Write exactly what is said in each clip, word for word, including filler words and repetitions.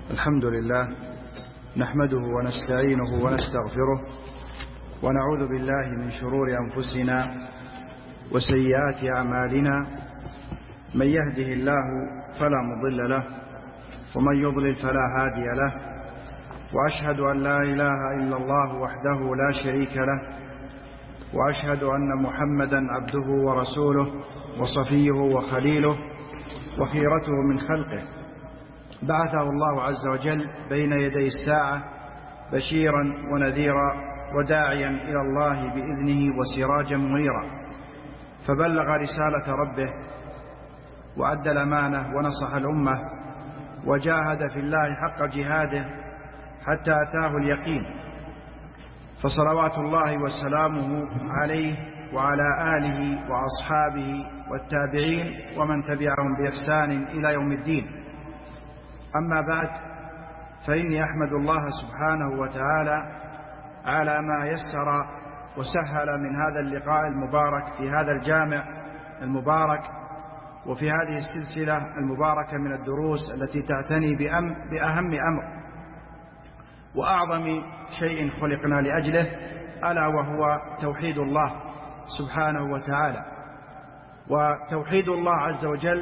الحمد لله نحمده ونستعينه ونستغفره ونعوذ بالله من شرور أنفسنا وسيئات أعمالنا. من يهده الله فلا مضل له ومن يضلل فلا هادي له، وأشهد أن لا إله إلا الله وحده لا شريك له، وأشهد أن محمدا عبده ورسوله وصفيه وخليله وخيرته من خلقه، بعثه الله عز وجل بين يدي الساعة بشيرا ونذيرا وداعيا إلى الله بإذنه وسراجا منيرا، فبلغ رسالة ربه وأدى الأمانة ونصح الأمة وجاهد في الله حق جهاده حتى أتاه اليقين، فصلوات الله وسلامه عليه وعلى آله وأصحابه والتابعين ومن تبعهم بإحسان إلى يوم الدين. أما بعد، فإني أحمد الله سبحانه وتعالى على ما يسر وسهل من هذا اللقاء المبارك في هذا الجامع المبارك وفي هذه السلسلة المباركة من الدروس التي تعتني بأهم أمر وأعظم شيء خلقنا لأجله، ألا وهو توحيد الله سبحانه وتعالى. وتوحيد الله عز وجل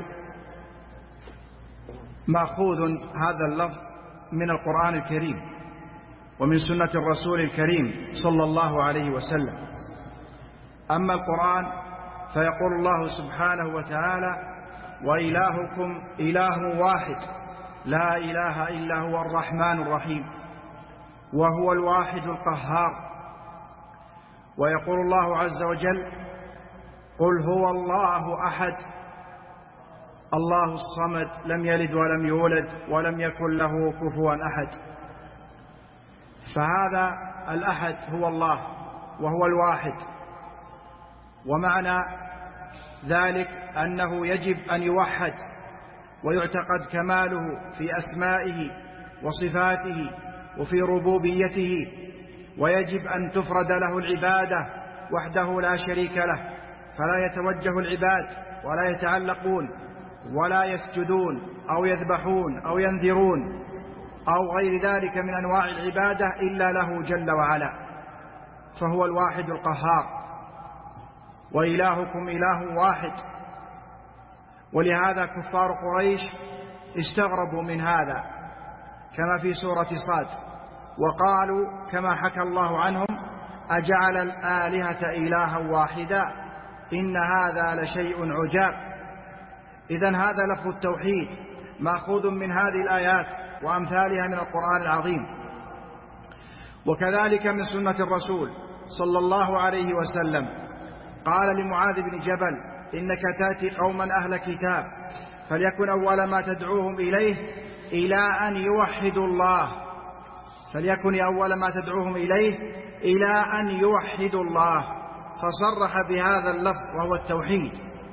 مأخوذ هذا اللفظ من القرآن الكريم ومن سنة الرسول الكريم صلى الله عليه وسلم. أما القرآن فيقول الله سبحانه وتعالى: وإلهكم إله واحد لا إله إلا هو الرحمن الرحيم وهو الواحد القهار. ويقول الله عز وجل: قل هو الله أحد الله الصمد لم يلد ولم يولد ولم يكن له كفوا أحد. فهذا الأحد هو الله وهو الواحد، ومعنى ذلك أنه يجب أن يوحد ويعتقد كماله في أسمائه وصفاته وفي ربوبيته، ويجب أن تفرد له العبادة وحده لا شريك له، فلا يتوجه العباد ولا يتعلقون ولا يسجدون أو يذبحون أو ينذرون أو غير ذلك من أنواع العبادة إلا له جل وعلا، فهو الواحد القهار. وإلهكم إله واحد. ولهذا كفار قريش استغربوا من هذا كما في سورة صاد، وقالوا كما حكى الله عنهم: أجعل الآلهة إلها واحدا إن هذا لشيء عجاب. إذن هذا لفظ التوحيد مأخوذ من هذه الآيات وأمثالها من القرآن العظيم، وكذلك من سنة الرسول صلى الله عليه وسلم. قال لمعاذ بن جبل: إنك تأتي قوما أهل كتاب فليكن أول ما تدعوهم إليه إلى أن يوحدوا الله فليكن أول ما تدعوهم إليه إلى أن يوحدوا الله، فصرح بهذا اللفظ وهو التوحيد.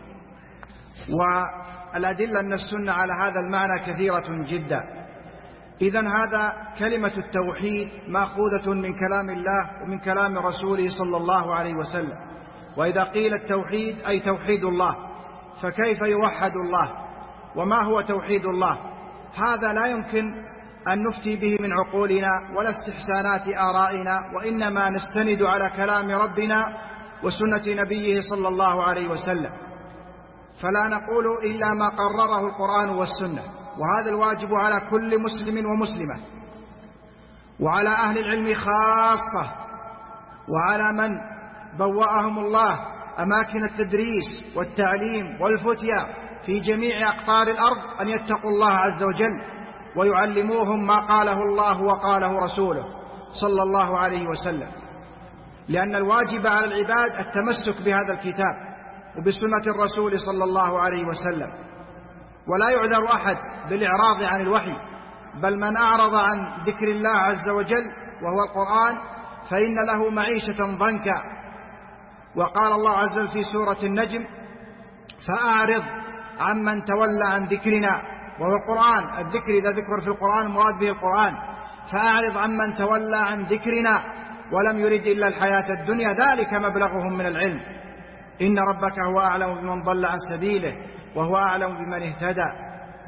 والأدلة من السنة على هذا المعنى كثيرة جدا. إذن هذا كلمة التوحيد مأخوذة من كلام الله ومن كلام رسوله صلى الله عليه وسلم. وإذا قيل التوحيد أي توحيد الله، فكيف يوحد الله؟ وما هو توحيد الله؟ هذا لا يمكن أن نفتي به من عقولنا ولا استحسانات آرائنا، وإنما نستند على كلام ربنا وسنة نبيه صلى الله عليه وسلم، فلا نقول إلا ما قرره القرآن والسنة. وهذا الواجب على كل مسلم ومسلمة، وعلى أهل العلم خاصة، وعلى من بوأهم الله أماكن التدريس والتعليم والفتيا في جميع أقطار الأرض أن يتقوا الله عز وجل ويعلموهم ما قاله الله وقاله رسوله صلى الله عليه وسلم، لأن الواجب على العباد التمسك بهذا الكتاب وبسنة الرسول صلى الله عليه وسلم. ولا يعذر أحد بالإعراض عن الوحي، بل من أعرض عن ذكر الله عز وجل وهو القرآن فإن له معيشة ضنكا. وقال الله عز وجل في سورة النجم: فأعرض عمن تولى عن ذكرنا، وهو القرآن. الذكر إذا ذكر في القرآن مراد به القرآن. فأعرض عمن تولى عن ذكرنا ولم يرد إلا الحياة الدنيا ذلك مبلغهم من العلم إن ربك هو أعلم بمن ضل عن سبيله وهو أعلم بمن اهتدى.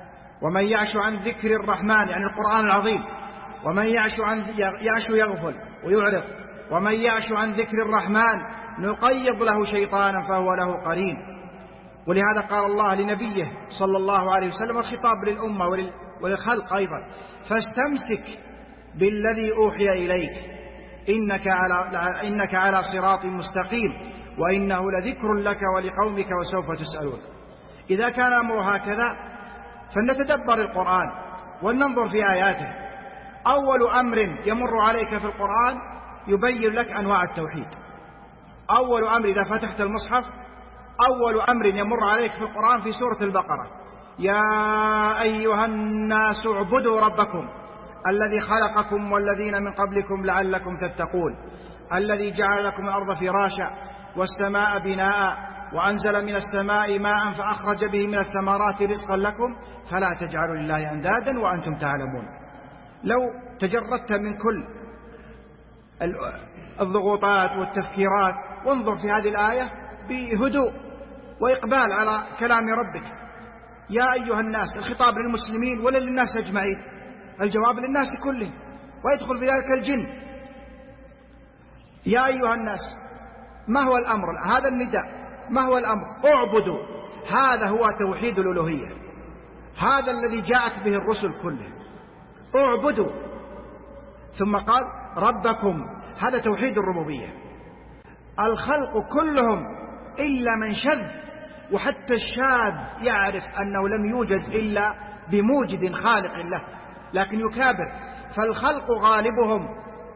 ومن يعش عن ذكر الرحمن يعني القرآن العظيم، ومن يعش عن يعش يغفل ويعرض، ومن يعش عن ذكر الرحمن نقيض له شيطانا فهو له قرين. ولهذا قال الله لنبيه صلى الله عليه وسلم، الخطاب للأمة وللخلق أيضا، فاستمسك بالذي أوحي إليك إنك على, إنك على صراط مستقيم وإنه لذكر لك ولقومك وسوف تسألون. إذا كان أمر هكذا فلنتدبر القرآن ولننظر في آياته. أول أمر يمر عليك في القرآن يبين لك أنواع التوحيد. أول أمر إذا فتحت المصحف أول أمر يمر عليك في القرآن في سورة البقرة: يا أيها الناس اعبدوا ربكم الذي خلقكم والذين من قبلكم لعلكم تتقون الذي جعل لكم الأرض فراشا والسماء بناء وأنزل من السماء ماء فأخرج به من الثمرات رزقا لكم فلا تجعلوا لله أندادا وأنتم تعلمون. لو تجردت من كل الضغوطات والتفكيرات وانظر في هذه الآية بهدوء وإقبال على كلام ربك. يا أيها الناس، الخطاب للمسلمين ولا للناس أجمعين؟ الجواب للناس كلهم، ويدخل في ذلك الجن. يا أيها الناس، ما هو الأمر؟ هذا النداء، ما هو الأمر؟ اعبدوا. هذا هو توحيد الألوهية، هذا الذي جاءت به الرسل كلهم، اعبدوا. ثم قال ربكم، هذا توحيد الربوبية. الخلق كلهم إلا من شذ، وحتى الشاذ يعرف أنه لم يوجد إلا بموجد خالق له، لكن يكابر. فالخلق غالبهم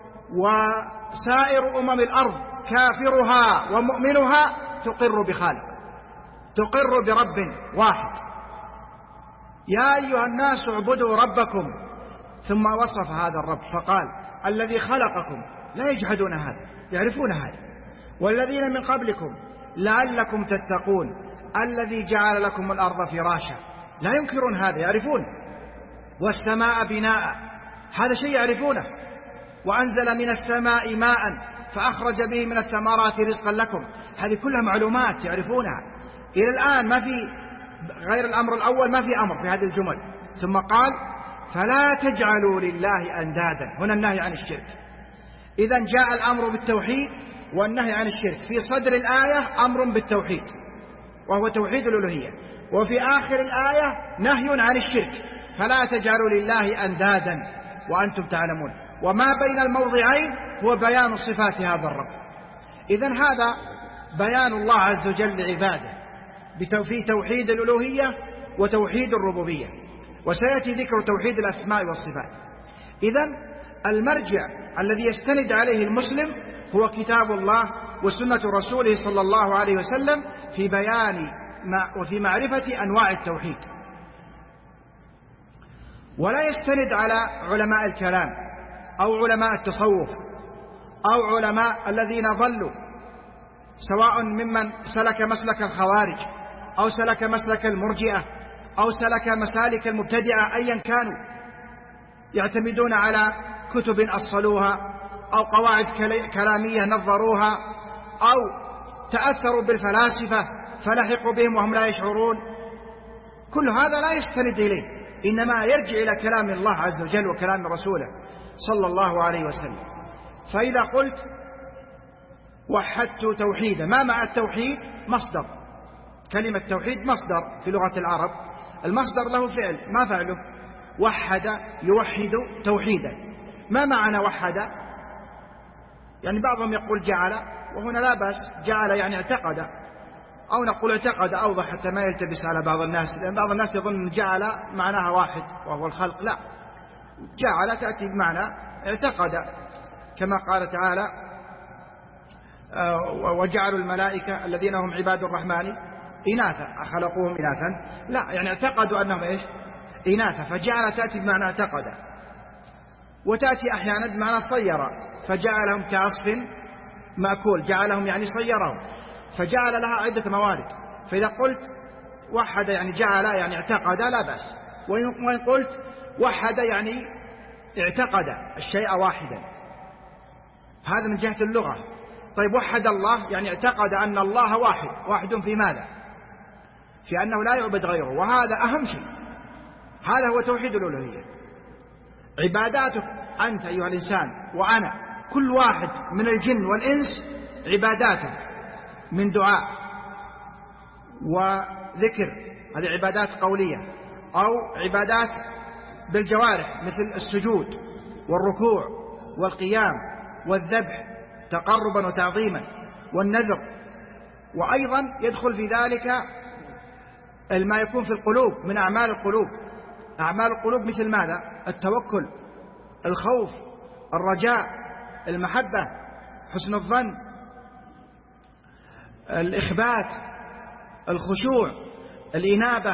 وسائر أمم الأرض كافرها ومؤمنها تقر بخالق، تقر برب واحد. يا أيها الناس اعبدوا ربكم، ثم وصف هذا الرب فقال الذي خلقكم، لا يجحدون هذا، يعرفون هذا. والذين من قبلكم لعلكم تتقون الذي جعل لكم الأرض فراشا، لا ينكرون هذا، يعرفون. والسماء بناء، هذا شيء يعرفونه. وأنزل من السماء ماء فأخرج به من الثمرات رزقا لكم، هذه كلها معلومات يعرفونها. إلى الآن ما في غير الأمر الأول، ما في أمر في هذه الجمل. ثم قال فلا تجعلوا لله أندادا، هنا النهي عن الشرك. إذن جاء الأمر بالتوحيد والنهي عن الشرك في صدر الآية، أمر بالتوحيد وهو توحيد الألوهية، وفي آخر الآية نهي عن الشرك، فلا تجعلوا لله أندادا وأنتم تعلمون. وما بين الموضعين هو بيان صفات هذا الرب. إذن هذا بيان الله عز وجل لعباده في توحيد الألوهية وتوحيد الربوبية، وسيأتي ذكر توحيد الأسماء والصفات. إذن المرجع الذي يستند عليه المسلم هو كتاب الله وسنة رسوله صلى الله عليه وسلم في بيان وفي معرفة أنواع التوحيد، ولا يستند على علماء الكلام أو علماء التصوف أو علماء الذين ضلوا، سواء ممن سلك مسلك الخوارج أو سلك مسلك المرجئة أو سلك مسالك المبتدعة أيا كانوا، يعتمدون على كتب أصلوها أو قواعد كلامية نظروها أو تأثروا بالفلاسفة فلحقوا بهم وهم لا يشعرون. كل هذا لا يستند إليه، إنما يرجع إلى كلام الله عز وجل وكلام رسوله صلى الله عليه وسلم. فإذا قلت وحدت توحيدا، ما معنى التوحيد؟ مصدر، كلمة توحيد مصدر في لغة العرب، المصدر له فعل، ما فعله؟ وحد يوحد توحيدا. ما معنى وحد؟ يعني بعضهم يقول جعل، وهنا لا بأس، جعل يعني اعتقد، أو نقول اعتقد أوضح حتى ما يلتبس على بعض الناس، لأن بعض الناس يظن جعل معناها واحد وهو الخلق، لا، جعل تأتي بمعنى اعتقد، كما قال تعالى وجعلوا الملائكة الذين هم عباد الرحمن إناثا خلقوهم إناثا، لا، يعني اعتقدوا أنهم إيش؟ إناثا. فجعل تأتي بمعنى اعتقد، وتأتي أحيانا بمعنى صير، فجعلهم كعصف مأكول، جعلهم يعني صيرهم، فجعل لها عدة موارد. فإذا قلت وحد يعني جعل يعني اعتقد لا بأس، وإن قلت وحد يعني اعتقد الشيء واحدا، هذا من جهة اللغة. طيب وحد الله يعني اعتقد أن الله واحد، واحد في ماذا؟ في أنه لا يعبد غيره، وهذا أهم شيء، هذا هو توحيد الألوهية. عباداتك أنت أيها الإنسان وأنا كل واحد من الجن والإنس عباداته من دعاء وذكر، هذه عبادات قولية، أو عبادات بالجوارح مثل السجود والركوع والقيام والذبح تقربا وتعظيما والنذر. وأيضا يدخل في ذلك ما يكون في القلوب من أعمال القلوب. أعمال القلوب مثل ماذا؟ التوكل، الخوف، الرجاء، المحبة، حسن الظن، الإخبات، الخشوع، الإنابة.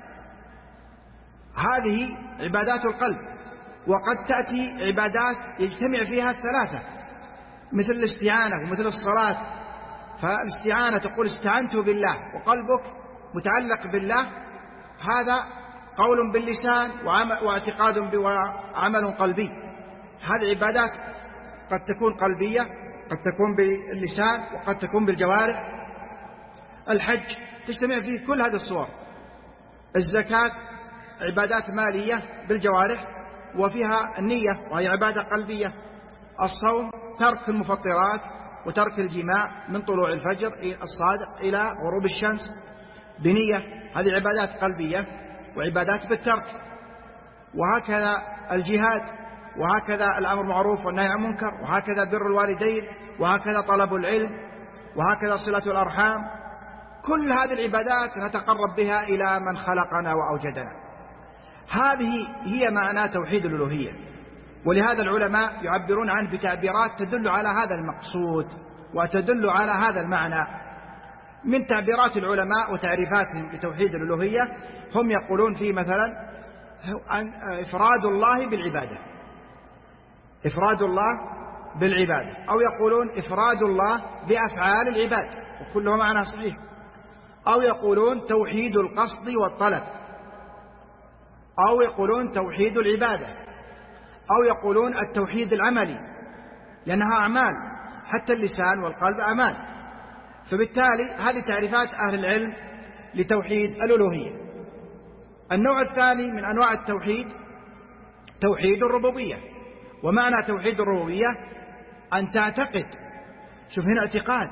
هذه عبادات القلب. وقد تأتي عبادات يجتمع فيها الثلاثة مثل الاستعانة ومثل الصلاة. فالاستعانة تقول استعنت بالله وقلبك متعلق بالله، هذا قول باللسان واعتقاد وعمل قلبي. هذه عبادات قد تكون قلبية، قد تكون باللسان، وقد تكون بالجوارح. الحج تجتمع فيه كل هذه الصور. الزكاة عبادات مالية بالجوارح وفيها النية وهي عبادة قلبية. الصوم ترك المفطرات وترك الجماع من طلوع الفجر الصادق إلى غروب الشمس بنية، هذه عبادات قلبية وعبادات بالترك. وهكذا الجهاد، وهكذا الأمر معروف والنهي عن منكر، وهكذا بر الوالدين، وهكذا طلب العلم، وهكذا صلة الأرحام. كل هذه العبادات نتقرب بها إلى من خلقنا وأوجدنا. هذه هي معنى توحيد الألوهية. ولهذا العلماء يعبرون عنه بتعبيرات تدل على هذا المقصود وتدل على هذا المعنى. من تعبيرات العلماء وتعريفاتهم لتوحيد الألوهية هم يقولون فيه مثلا إفراد الله بالعبادة، إفراد الله بالعبادة، أو يقولون إفراد الله بأفعال العباد، وكله معنى صحيح. أو يقولون توحيد القصد والطلب، أو يقولون توحيد العبادة، أو يقولون التوحيد العملي لأنها أعمال، حتى اللسان والقلب أعمال. فبالتالي هذه تعريفات أهل العلم لتوحيد الألوهية. النوع الثاني من أنواع التوحيد توحيد الربوبية. ومعنى توحيد الربوبية أن تعتقد، شوف هنا اعتقاد،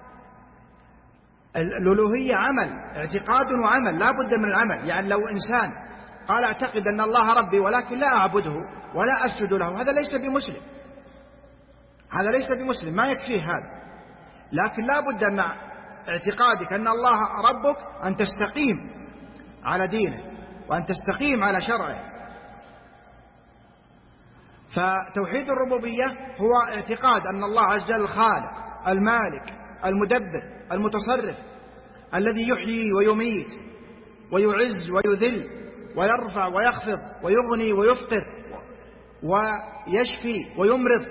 الألوهية عمل، اعتقاد وعمل، لا بد من العمل. يعني لو إنسان قال اعتقد أن الله ربي ولكن لا أعبده ولا أسجد له، هذا ليس بمسلم، هذا ليس بمسلم، ما يكفيه هذا. لكن لا بد مع اعتقادك أن الله ربك أن تستقيم على دينه وأن تستقيم على شرعه. فتوحيد الربوبية هو اعتقاد أن الله عز وجل الخالق المالك المدبر المتصرف الذي يحيي ويميت ويعز ويذل ويرفع ويخفض ويغني ويفقر ويشفي ويمرض.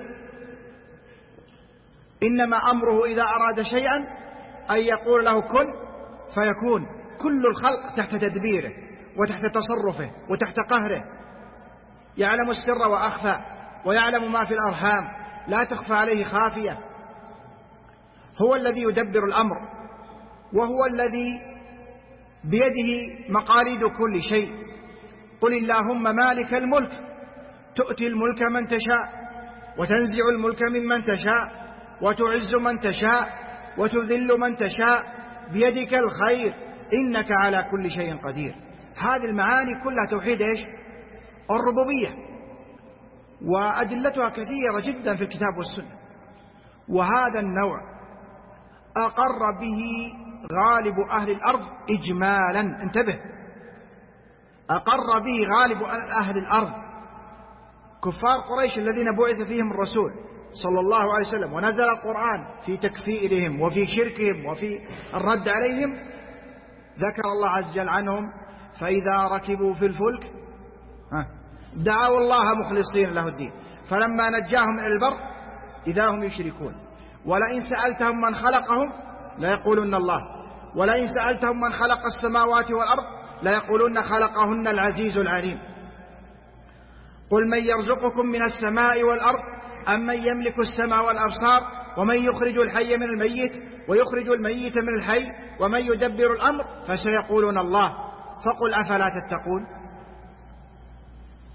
إنما أمره إذا أراد شيئا أن يقول له كن فيكون. كل الخلق تحت تدبيره وتحت تصرفه وتحت قهره. يعلم السر وأخفى ويعلم ما في الأرحام لا تخفى عليه خافية. هو الذي يدبر الأمر، وهو الذي بيده مقاليد كل شيء. قل اللهم مالك الملك تؤتي الملك من تشاء وتنزع الملك ممن تشاء وتعز من تشاء وتذل من تشاء بيدك الخير إنك على كل شيء قدير. هذه المعاني كلها توحيد إيش؟ الربوبية، وأدلتها كثيرة جدا في الكتاب والسنة. وهذا النوع أقر به غالب أهل الأرض إجمالا. انتبه، أقر به غالب أهل الأرض. كفار قريش الذين بعث فيهم الرسول صلى الله عليه وسلم ونزل القرآن في تكفيرهم وفي شركهم وفي الرد عليهم، ذكر الله عز وجل عنهم فإذا ركبوا في الفلك دعوا الله مخلصين له الدين فلما نجاهم إلى البر إذا هم يشركون. ولئن سألتهم من خلقهم ليقولن الله، ولئن سألتهم من خلق السماوات والأرض ليقولن خلقهن العزيز العليم. قل من يرزقكم من السماء والأرض أم من يملك السمع والأبصار ومن يخرج الحي من الميت ويخرج الميت من الحي ومن يدبر الأمر فسيقولون الله فقل أفلا تتقون.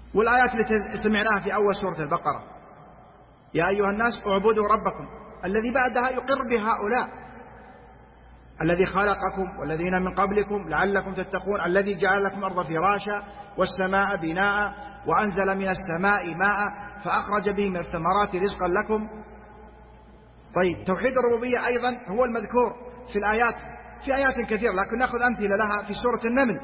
والآيات التي سمعناها في أول سورة البقرة: يا أيها الناس اعبدوا ربكم، الذي بعدها يقر بهؤلاء: الذي خلقكم والذين من قبلكم لعلكم تتقون، الذي جعل لكم الأرض فراشا والسماء بناء وأنزل من السماء ماء فأخرج به من الثمرات رزقا لكم. طيب، توحيد الربوبية أيضا هو المذكور في الآيات، في آيات كثيرة، لكن نأخذ أمثلة لها في سورة النمل: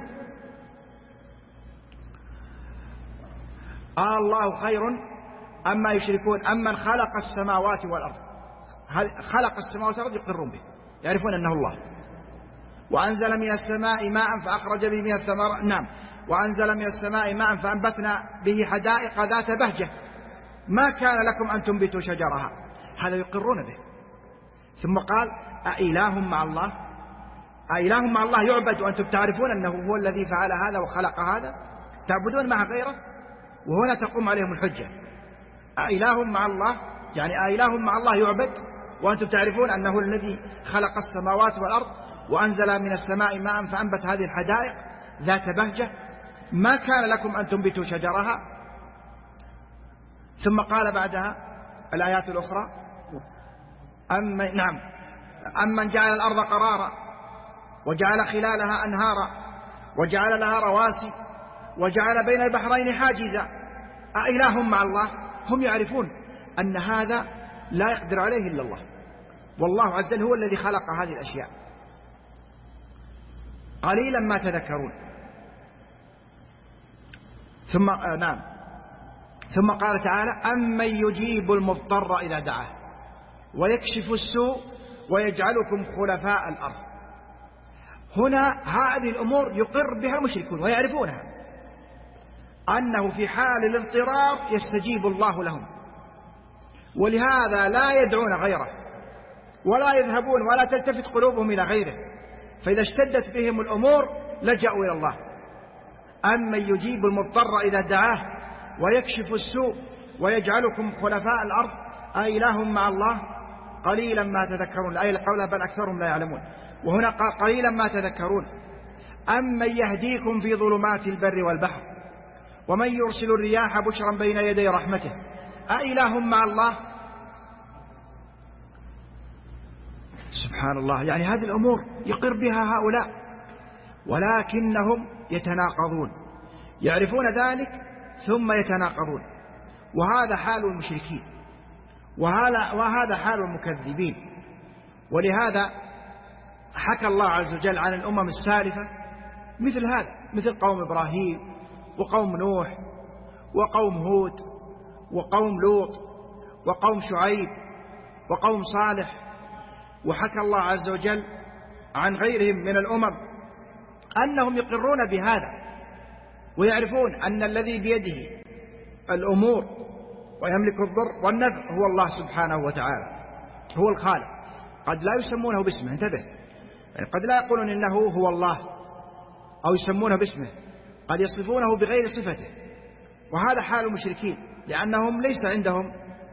آه الله خير أما يشركون أمن خلق السماوات والأرض. خلق السماوات والأرض يقرون به، يعرفون أنه الله. وأنزل من السماء ماء فأخرج به من الثمرات، نعم، وأنزل من السماء ماء فأنبتنا به حدائق ذات بهجة ما كان لكم أن تنبتوا شجرها. هذا يقرون به. ثم قال: أإله مع الله؟ أإله مع الله يعبد وأنتم تعرفون أنه هو الذي فعل هذا وخلق هذا؟ تعبدون مع غيره؟ وهنا تقوم عليهم الحجة: أإله مع الله، يعني أإله مع الله يعبد وأنتم تعرفون أنه الذي خلق السماوات والأرض وأنزل من السماء ماء فأنبت هذه الحدائق ذات بهجة ما كان لكم أن تنبتوا شجرها. ثم قال بعدها الآيات الأخرى: أم نعم أمن جعل الأرض قرارا وجعل خلالها أنهارا وجعل لها رواسي وجعل بين البحرين حاجزا أإله مع الله؟ هم يعرفون أن هذا لا يقدر عليه إلا الله، والله عز وجل هو الذي خلق هذه الأشياء. قليلا ما تذكرون. ثم آه نعم ثم قال تعالى: أمن يجيب المضطر إذا دعاه ويكشف السوء ويجعلكم خلفاء الأرض. هنا هذه الأمور يقر بها المشركون ويعرفونها، أنه في حال الاضطرار يستجيب الله لهم، ولهذا لا يدعون غيره ولا يذهبون ولا تلتفت قلوبهم إلى غيره، فإذا اشتدت بهم الأمور لجأوا إلى الله. أمن يجيب المضطر إذا دعاه ويكشف السوء ويجعلكم خلفاء الأرض أإله مع الله قليلا ما تذكرون. الآية القولة: بل أكثرهم لا يعلمون. وهنا قال: قليلا ما تذكرون. أمن يهديكم في ظلمات البر والبحر ومن يرسل الرياح بشرا بين يدي رحمته أإله مع الله؟ سبحان الله، يعني هذه الأمور يقر بها هؤلاء، ولكنهم يتناقضون، يعرفون ذلك ثم يتناقضون. وهذا حال المشركين، وهذا, وهذا حال المكذبين. ولهذا حكى الله عز وجل عن الأمم السالفة مثل هذا، مثل قوم إبراهيم وقوم نوح وقوم هود وقوم لوط وقوم شعيب وقوم صالح. وحكى الله عز وجل عن غيرهم من الأمم أنهم يقرون بهذا ويعرفون أن الذي بيده الأمور ويملك الضر والنفع هو الله سبحانه وتعالى، هو الخالق. قد لا يسمونه باسمه، انتبه، يعني قد لا يقولون إنه هو الله أو يسمونه باسمه، قد يصفونه بغير صفته. وهذا حال المشركين، لأنهم ليس عندهم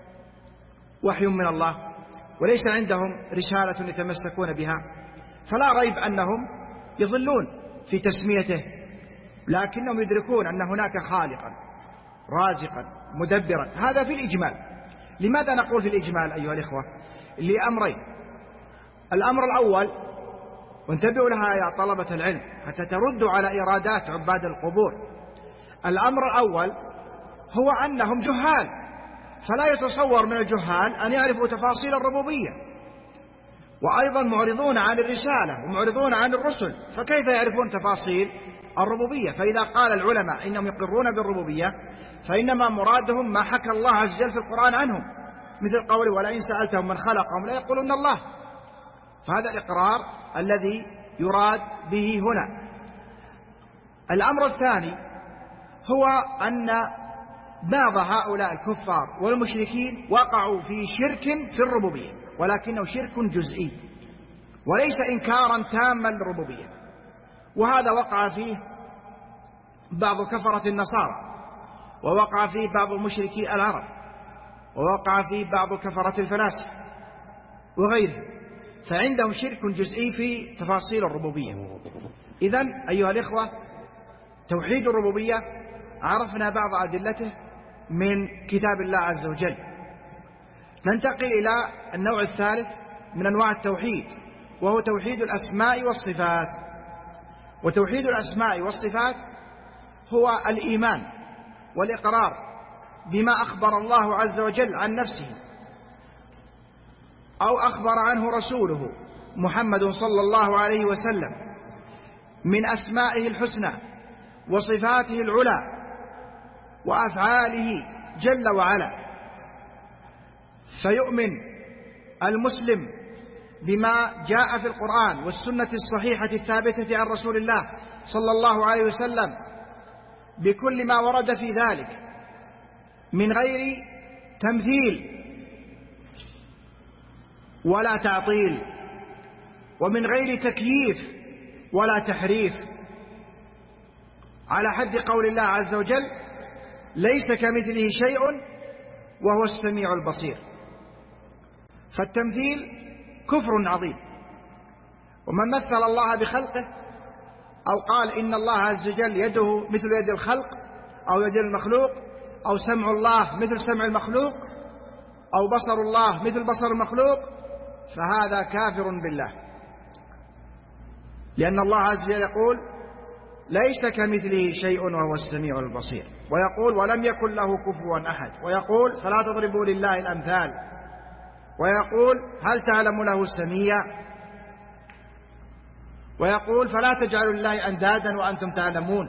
وحي من الله وليس عندهم رسالة يتمسكون بها، فلا ريب أنهم يضلون في تسميته، لكنهم يدركون أن هناك خالقا رازقا مدبرا. هذا في الإجمال. لماذا نقول في الإجمال أيها الإخوة؟ لأمرين: الأمر الأول، وانتبهوا لها يا طلبة العلم حتى تردوا على إرادات عباد القبور. الأمر الأول هو أنهم جهال، فلا يتصور من الجهال أن يعرفوا تفاصيل الربوبية، وأيضا معرضون عن الرسالة ومعرضون عن الرسل، فكيف يعرفون تفاصيل الربوبية؟ فإذا قال العلماء إنهم يقرون بالربوبية فإنما مرادهم ما حكى الله عز وجل في القرآن عنهم، مثل قوله: ولئن سألتهم من خلقهم لا يقولون الله. فهذا الإقرار الذي يراد به هنا. الأمر الثاني هو أن بعض هؤلاء الكفار والمشركين وقعوا في شرك في الربوبية، ولكنه شرك جزئي وليس إنكارا تاما للربوبية. وهذا وقع فيه بعض كفرة النصارى، ووقع فيه بعض مشركي العرب، ووقع فيه بعض كفرة الفلاسفة وغيرهم، فعندهم شرك جزئي في تفاصيل الربوبية. إذن أيها الإخوة، توحيد الربوبية عرفنا بعض أدلته من كتاب الله عز وجل. ننتقل إلى النوع الثالث من أنواع التوحيد، وهو توحيد الأسماء والصفات. وتوحيد الأسماء والصفات هو الإيمان والإقرار بما أخبر الله عز وجل عن نفسه أو أخبر عنه رسوله محمد صلى الله عليه وسلم من أسمائه الحسنى وصفاته العلى وأفعاله جل وعلا. فيؤمن المسلم بما جاء في القرآن والسنة الصحيحة الثابتة عن رسول الله صلى الله عليه وسلم بكل ما ورد في ذلك من غير تمثيل ولا تعطيل، ومن غير تكييف ولا تحريف، على حد قول الله عز وجل: ليس كمثله شيء وهو السميع البصير. فالتمثيل كفر عظيم، ومن مثل الله بخلقه أو قال إن الله عز وجل يده مثل يد الخلق أو يد المخلوق، أو سمع الله مثل سمع المخلوق، أو بصر الله مثل بصر المخلوق، فهذا كافر بالله، لأن الله عز وجل يقول: ليس كمثله شيء وهو السميع البصير، ويقول: ولم يكن له كفوا أحد، ويقول: فلا تضربوا لله الأمثال، ويقول: هل تعلم له سميا، ويقول: فلا تجعلوا لله أندادا وأنتم تعلمون.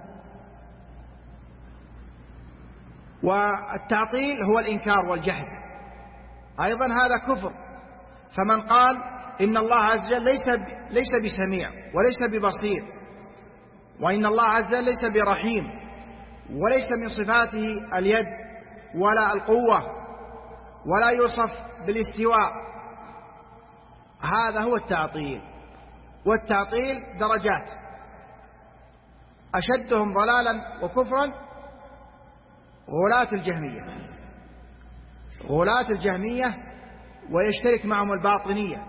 والتعطيل هو الإنكار والجحد، أيضا هذا كفر. فمن قال إن الله عز وجل ليس ليس بسميع وليس ببصير، وإن الله عز وجل ليس برحيم، وليس من صفاته اليد ولا القوة، ولا يوصف بالاستواء، هذا هو التعطيل. والتعطيل درجات، أشدهم ضلالا وكفرا غلاة الجهمية. غلاة الجهمية ويشترك معهم الباطنية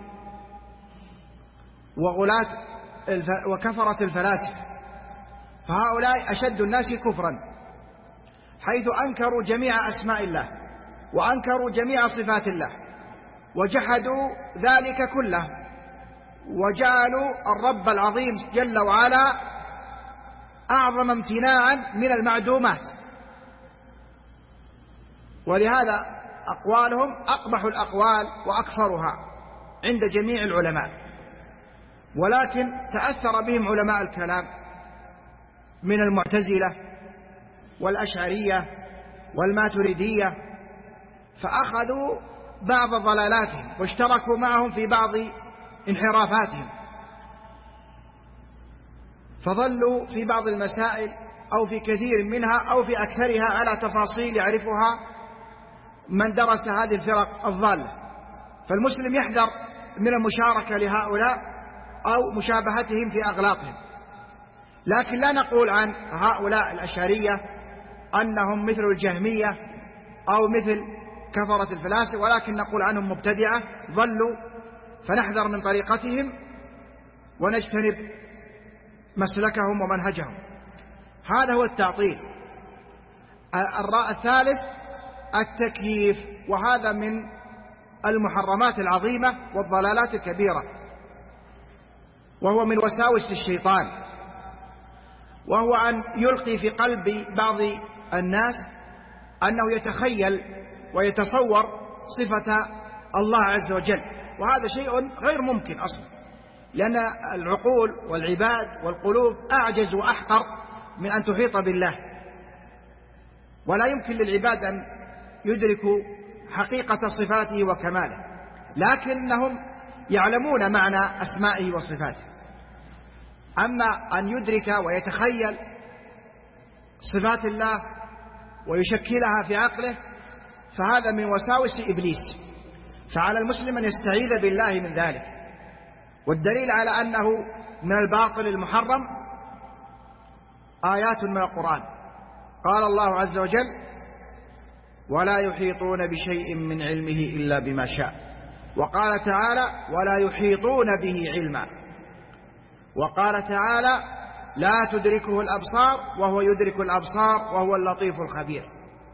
وغلاة الف... وكفرة الفلاسفة، فهؤلاء أشد الناس كفرا، حيث أنكروا جميع أسماء الله وأنكروا جميع صفات الله وجحدوا ذلك كله، وجعلوا الرب العظيم جل وعلا أعظم امتناعا من المعدومات. ولهذا أقوالهم أقبح الأقوال وأكفرها عند جميع العلماء، ولكن تأثر بهم علماء الكلام من المعتزلة والأشعرية والماتريدية، فأخذوا بعض ضلالاتهم واشتركوا معهم في بعض انحرافاتهم، فظلوا في بعض المسائل أو في كثير منها أو في أكثرها على تفاصيل يعرفها من درس هذه الفرق الضالة. فالمسلم يحذر من المشاركة لهؤلاء أو مشابهتهم في أغلاطهم. لكن لا نقول عن هؤلاء الأشعرية أنهم مثل الجهمية أو مثل كفرة الفلاسفة، ولكن نقول عنهم مبتدعة ضلوا، فنحذر من طريقتهم ونجتنب مسلكهم ومنهجهم. هذا هو التعطيل. الثالث التكييف، وهذا من المحرمات العظيمة والضلالات الكبيرة، وهو من وساوس الشيطان، وهو أن يلقي في قلب بعض الناس أنه يتخيل ويتصور صفة الله عز وجل، وهذا شيء غير ممكن أصلا، لأن العقول والعباد والقلوب أعجز وأحقر من أن تحيط بالله، ولا يمكن للعباد أن يدركوا حقيقة صفاته وكماله، لكنهم يعلمون معنى أسمائه وصفاته. أما أن يدرك ويتخيل صفات الله ويشكلها في عقله فهذا من وساوس إبليس، فعلى المسلم أن يستعيذ بالله من ذلك. والدليل على أنه من الباطل المحرم آيات من القرآن. قال الله عز وجل: ولا يحيطون بشيء من علمه إلا بما شاء. وقال تعالى: ولا يحيطون به علما. وقال تعالى: لا تدركه الأبصار وهو يدرك الأبصار وهو اللطيف الخبير.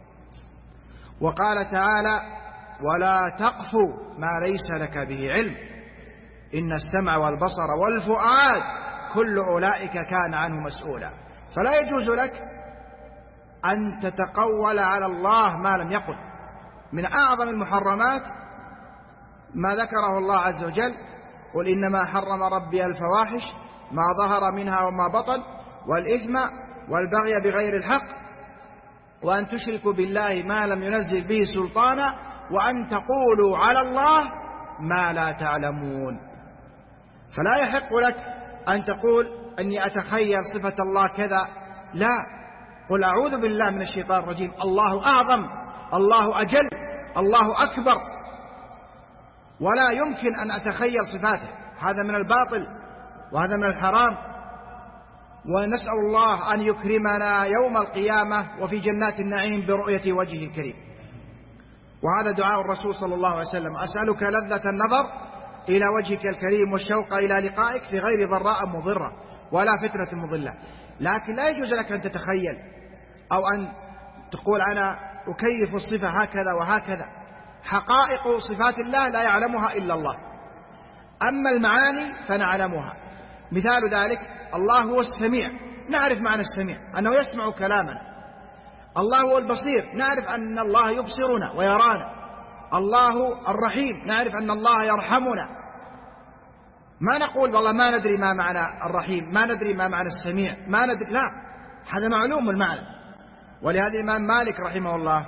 وقال تعالى: ولا تقف ما ليس لك به علم إن السمع والبصر والفؤاد كل أولئك كان عنه مسؤولا. فلا يجوز لك أن تتقول على الله ما لم يقل. من أعظم المحرمات ما ذكره الله عز وجل: قل إنما حرم ربي الفواحش ما ظهر منها وما بطن والإثم والبغي بغير الحق وأن تشركوا بالله ما لم ينزل به سلطانا وأن تقولوا على الله ما لا تعلمون. فلا يحق لك أن تقول أني أتخيل صفة الله كذا، لا، قل أعوذ بالله من الشيطان الرجيم، الله أعظم، الله أجل، الله أكبر، ولا يمكن أن أتخيل صفاته. هذا من الباطل وهذا من الحرام. ونسأل الله أن يكرمنا يوم القيامة وفي جنات النعيم برؤية وجهه الكريم. وهذا دعاء الرسول صلى الله عليه وسلم: أسألك لذة النظر إلى وجهك الكريم والشوق إلى لقائك في غير ضراء مضرة ولا فتنة مضلة. لكن لا يجوز لك أن تتخيل أو أن تقول أنا أكيف الصفة هكذا وهكذا. حقائق صفات الله لا يعلمها إلا الله، أما المعاني فنعلمها. مثال ذلك: الله هو السميع، نعرف معنى السميع أنه يسمع كلامنا. الله هو البصير، نعرف أن الله يبصرنا ويرانا. الله الرحيم، نعرف أن الله يرحمنا. ما نقول والله ما ندري ما معنى الرحيم، ما ندري ما معنى السميع، ما ندري، لا، هذا معلوم المعنى. ولهذا الإمام مالك رحمه الله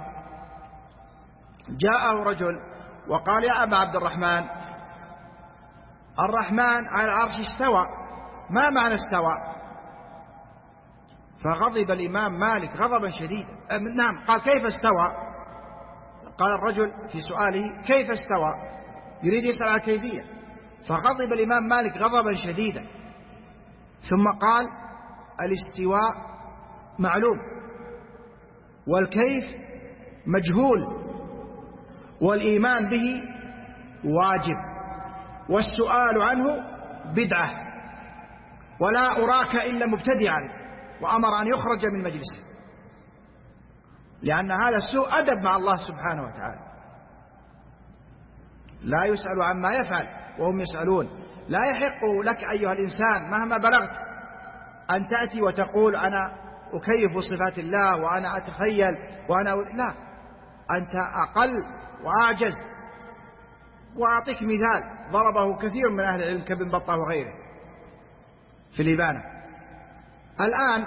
جاءه رجل وقال: يا أبا عبد الرحمن، الرحمن على العرش استوى، ما معنى استوى؟ فغضب الإمام مالك غضبا شديدا. نعم، قال: كيف استوى؟ قال الرجل في سؤاله: كيف استوى؟ يريد يسأل عن الكيفية. فغضب الإمام مالك غضبا شديدا، ثم قال: الاستواء معلوم، والكيف مجهول، والإيمان به واجب، والسؤال عنه بدعة، ولا أراك إلا مبتدعا، وأمر أن يخرج من مجلسه، لأن هذا سوء أدب مع الله سبحانه وتعالى. لا يسأل عما يفعل وهم يسألون. لا يحق لك أيها الإنسان مهما بلغت أن تأتي وتقول أنا أكيف صفات الله وأنا أتخيل وأنا لا، أنت أقل وأعجز. وأعطيك مثال ضربه كثير من أهل العلم كابن بطة وغيره في الإبانة. الآن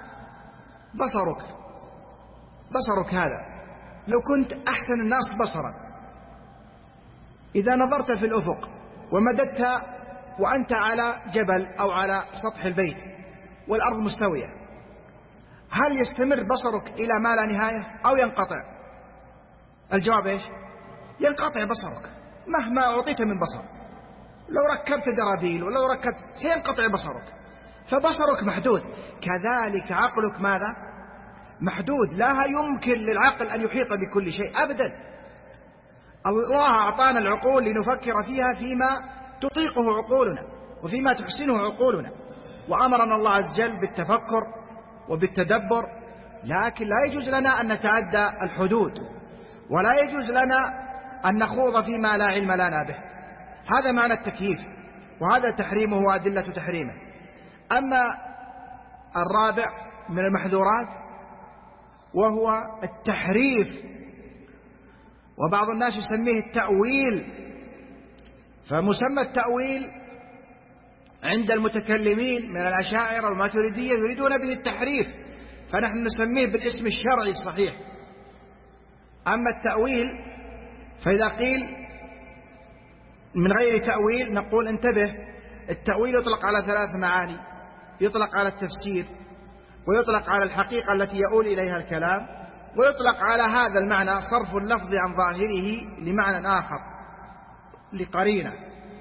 بصرك بصرك هذا لو كنت أحسن الناس بصرا، إذا نظرت في الأفق ومددت وأنت على جبل أو على سطح البيت والأرض مستوية، هل يستمر بصرك إلى ما لا نهاية أو ينقطع؟ الجواب إيش؟ ينقطع بصرك مهما أعطيت من بصر. لو ركبت دراجيل ولو ركبت سينقطع بصرك. فبصرك محدود. كذلك عقلك ماذا؟ محدود. لا يمكن للعقل أن يحيط بكل شيء أبدا. الله أعطانا العقول لنفكر فيها فيما تطيقه عقولنا وفيما تحسنه عقولنا، وأمرنا الله عز وجل بالتفكر وبالتدبر. لكن لا يجوز لنا أن نتعدى الحدود، ولا يجوز لنا أن نخوض فيما لا علم لنا به. هذا معنى التكييف، وهذا تحريمه وأدلة تحريمه. أما الرابع من المحذورات وهو التحريف، وبعض الناس يسميه التأويل. فمسمى التأويل عند المتكلمين من الأشاعرة والماتريدية يريدون به التحريف، فنحن نسميه بالاسم الشرعي الصحيح. أما التأويل فإذا قيل من غير تأويل نقول انتبه، التأويل يطلق على ثلاث معاني: يطلق على التفسير، ويطلق على الحقيقة التي يؤول إليها الكلام، ويطلق على هذا المعنى صرف اللفظ عن ظاهره لمعنى آخر لقرينة.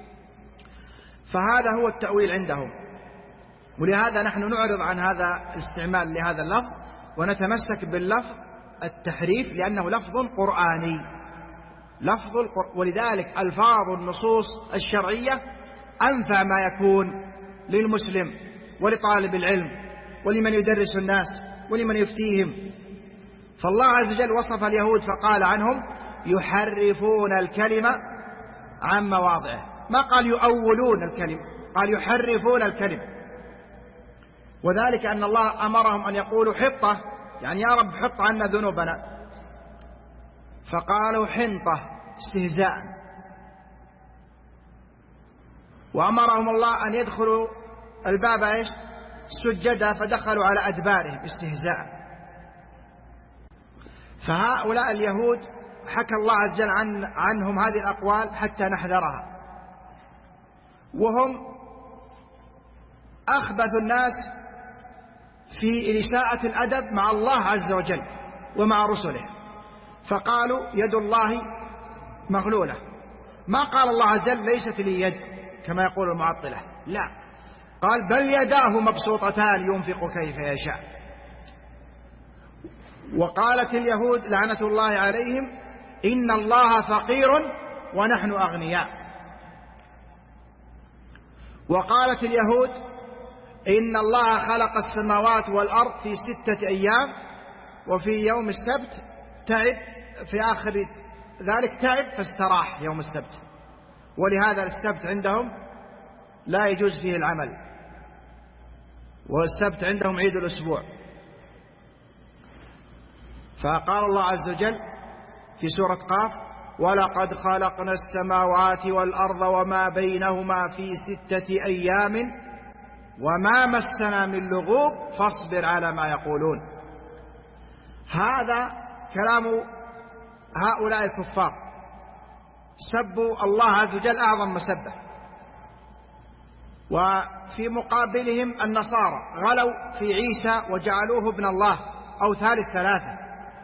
فهذا هو التأويل عندهم، ولهذا نحن نعرض عن هذا الاستعمال لهذا اللفظ ونتمسك باللفظ التحريف لأنه لفظ قرآني، لفظ القر... ولذلك ألفاظ النصوص الشرعية أنفع ما يكون للمسلم ولطالب العلم ولمن يدرس الناس ولمن يفتيهم. فالله عز وجل وصف اليهود فقال عنهم يحرفون الكلمة عن مواضعه، ما قال يؤولون الكلمة، قال يحرفون الكلمة. وذلك أن الله أمرهم أن يقولوا حطة، يعني يا رب حط عنا ذنوبنا، فقالوا حنطة استهزاء. وأمرهم الله أن يدخلوا الباب إيش سجدا، فدخلوا على أدبارهم استهزاء. فهؤلاء اليهود حكى الله عز وجل عن عنهم هذه الأقوال حتى نحذرها، وهم أخبث الناس في إساءة الأدب مع الله عز وجل ومع رسله. فقالوا يد الله مغلولة، ما قال الله عز وجل ليست لي يد كما يقول المعطلة، لا، قال بل يداه مبسوطتان ينفق كيف يشاء. وقالت اليهود لعنة الله عليهم إن الله فقير ونحن أغنياء. وقالت اليهود إن الله خلق السماوات والأرض في ستة أيام وفي يوم السبت تعب، في آخر ذلك تعب فاستراح يوم السبت، ولهذا السبت عندهم لا يجوز فيه العمل، والسبت عندهم عيد الأسبوع. فقال الله عز وجل في سورة قاف ولقد خلقنا السماوات والأرض وما بينهما في ستة أيام وما مسنا من لغوب فاصبر على ما يقولون. هذا كلام هؤلاء الكفار، سبوا الله عز وجل أعظم مسبة. وفي مقابلهم النصارى غلوا في عيسى وجعلوه ابن الله أو ثالث ثلاثة.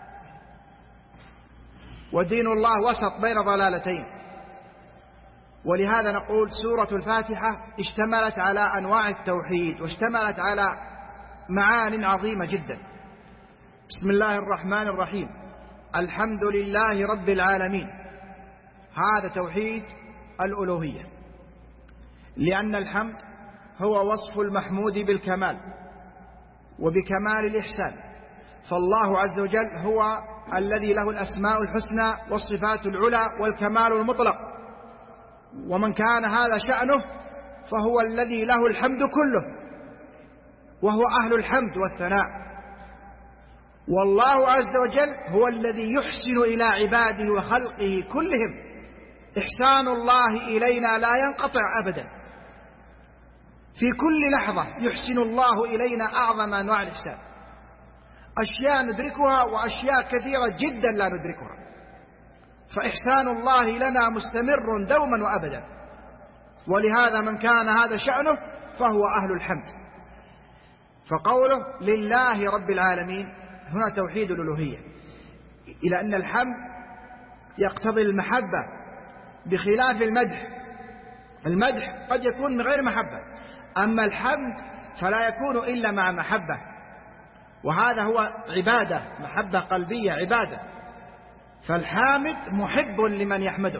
ودين الله وسط بين ضلالتين. ولهذا نقول سورة الفاتحة اشتملت على أنواع التوحيد واشتملت على معان عظيمة جدا. بسم الله الرحمن الرحيم، الحمد لله رب العالمين، هذا توحيد الألوهية، لأن الحمد هو وصف المحمود بالكمال وبكمال الإحسان. فالله عز وجل هو الذي له الأسماء الحسنى والصفات العلى والكمال المطلق، ومن كان هذا شأنه فهو الذي له الحمد كله، وهو أهل الحمد والثناء. والله عز وجل هو الذي يحسن إلى عباده وخلقه كلهم. إحسان الله إلينا لا ينقطع أبدا، في كل لحظة يحسن الله إلينا أعظم أنواع الإحسان، أشياء ندركها وأشياء كثيرة جدا لا ندركها. فإحسان الله لنا مستمر دوما وأبدا، ولهذا من كان هذا شأنه فهو أهل الحمد. فقوله لله رب العالمين هنا توحيد الألوهية، إلى أن الحمد يقتضي المحبة بخلاف المدح. المدح قد يكون من غير محبة، أما الحمد فلا يكون إلا مع محبة، وهذا هو عبادة، محبة قلبية عبادة. فالحامد محب لمن يحمده.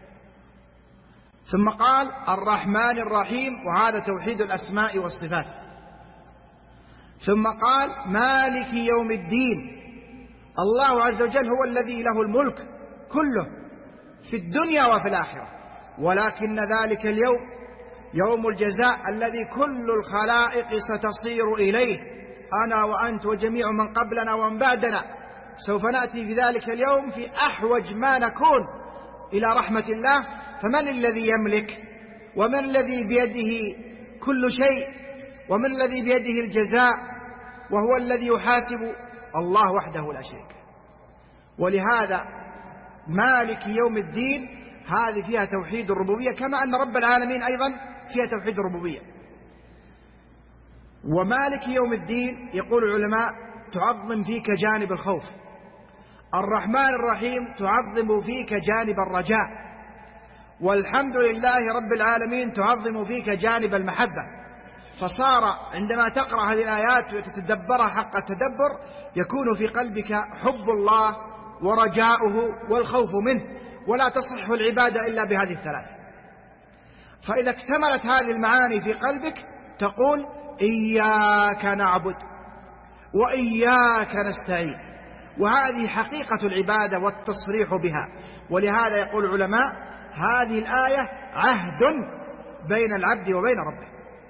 ثم قال الرحمن الرحيم، وهذا توحيد الأسماء والصفات. ثم قال مالك يوم الدين، الله عز وجل هو الذي له الملك كله في الدنيا وفي الآخرة، ولكن ذلك اليوم يوم الجزاء الذي كل الخلائق ستصير إليه، أنا وأنت وجميع من قبلنا ومن بعدنا سوف نأتي في ذلك اليوم في أحوج ما نكون إلى رحمة الله. فمن الذي يملك، ومن الذي بيده كل شيء، ومن الذي بيده الجزاء، وهو الذي يحاسب؟ الله وحده لا شريك. ولهذا مالك يوم الدين هذه فيها توحيد الربوبية، كما أن رب العالمين أيضا فيها توحيد الربوبية. ومالك يوم الدين يقول العلماء تعظم فيك جانب الخوف، الرحمن الرحيم تعظم فيك جانب الرجاء، والحمد لله رب العالمين تعظم فيك جانب المحبة. فصار عندما تقرأ هذه الآيات وتتدبرها حق التدبر يكون في قلبك حب الله ورجاؤه والخوف منه، ولا تصح العبادة إلا بهذه الثلاث. فإذا اكتملت هذه المعاني في قلبك تقول إياك نعبد وإياك نستعين. وهذه حقيقة العبادة والتصريح بها. ولهذا يقول العلماء هذه الآية عهد بين العبد وبين ربه.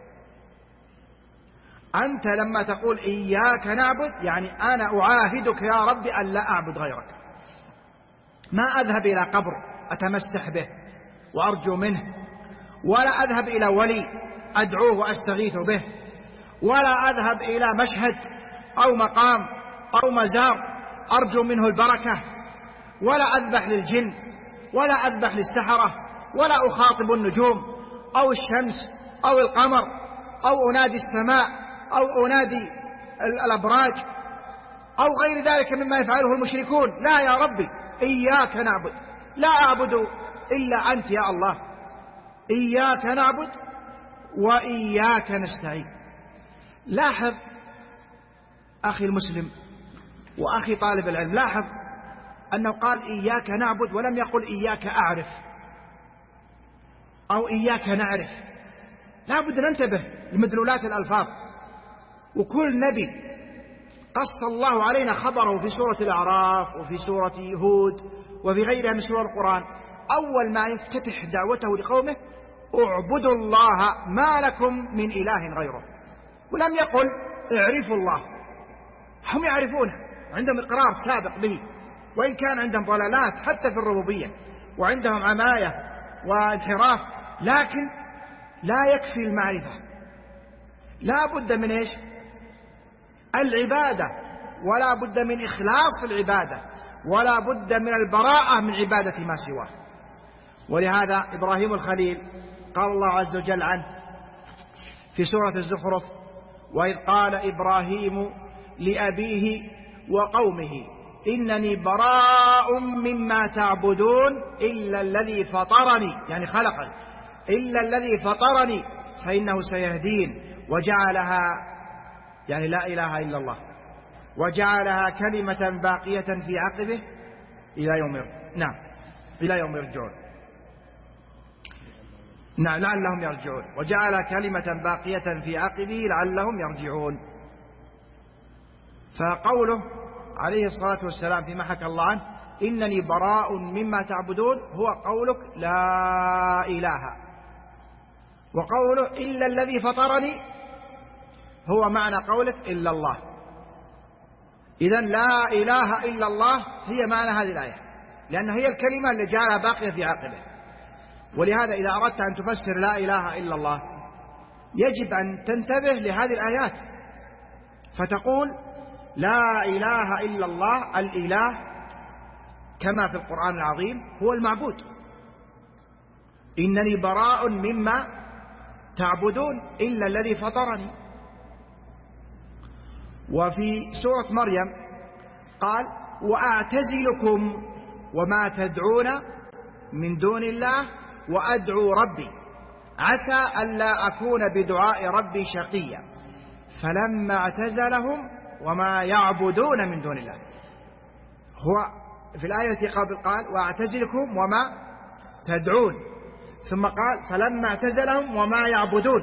أنت لما تقول إياك نعبد يعني أنا أعاهدك يا رب أن لا أعبد غيرك، ما أذهب إلى قبر أتمسح به وأرجو منه، ولا أذهب إلى ولي أدعوه وأستغيث به، ولا أذهب إلى مشهد أو مقام أو مزار أرجو منه البركة، ولا أذبح للجن، ولا أذبح للسحرة، ولا أخاطب النجوم أو الشمس أو القمر، أو أنادي السماء أو أنادي الأبراج أو غير ذلك مما يفعله المشركون. لا يا ربي، إياك نعبد، لا أعبد إلا أنت يا الله، إياك نعبد وإياك نستعين. لاحظ أخي المسلم وأخي طالب العلم، لاحظ أنه قال إياك نعبد ولم يقل إياك أعرف أو إياك نعرف. لا بد ننتبه لمدلولات الألفاظ. وكل نبي قص الله علينا خبره في سورة الأعراف وفي سورة هود وفي غيرها من سور القرآن، أول ما يفتتح دعوته لقومه اعبدوا الله ما لكم من إله غيره. ولم يقل اعرفوا الله، هم يعرفونه وعندهم إقرار سابق به، وإن كان عندهم ضلالات حتى في الربوبية وعندهم عماية وانحراف، لكن لا يكفي المعرفة، لا بد من إيش؟ العبادة، ولا بد من إخلاص العبادة، ولا بد من البراءة من عبادة ما سواه. ولهذا إبراهيم الخليل قال الله عز وجل عنه في سورة الزخرف: وإذ قال إبراهيم لأبيه وقومه إنني براء مما تعبدون إلا الذي فطرني، يعني خلقني، إلا الذي فطرني فإنه سيهدين، وجعلها يعني لا إله إلا الله، وجعلها كلمة باقية في عقبه إلى يوم نعم إلى يوم يرجعون نعم لعلهم يرجعون، وجعل كلمة باقية في عقبه لعلهم يرجعون. فقوله عليه الصلاة والسلام فيما حكى الله عنه إنني براء مما تعبدون هو قولك لا إله، وقوله إلا الذي فطرني هو معنى قولك إلا الله. إذن لا إله إلا الله هي معنى هذه الآية، لأن هي الكلمة اللي جعلها باقية في عقبه. ولهذا إذا أردت أن تفسر لا إله إلا الله يجب أن تنتبه لهذه الآيات، فتقول لا إله إلا الله، الإله كما في القرآن العظيم هو المعبود، إنني براء مما تعبدون إلا الذي فطرني. وفي سورة مريم قال وأعتزلكم وما تدعون من دون الله وأدعو ربي عسى ألا أكون بدعاء ربي شقيا فلما اعتزلهم وما يعبدون من دون الله. هو في الآية التي قبل قال وأعتزلكم وما تدعون، ثم قال فلما اعتزلهم وما يعبدون.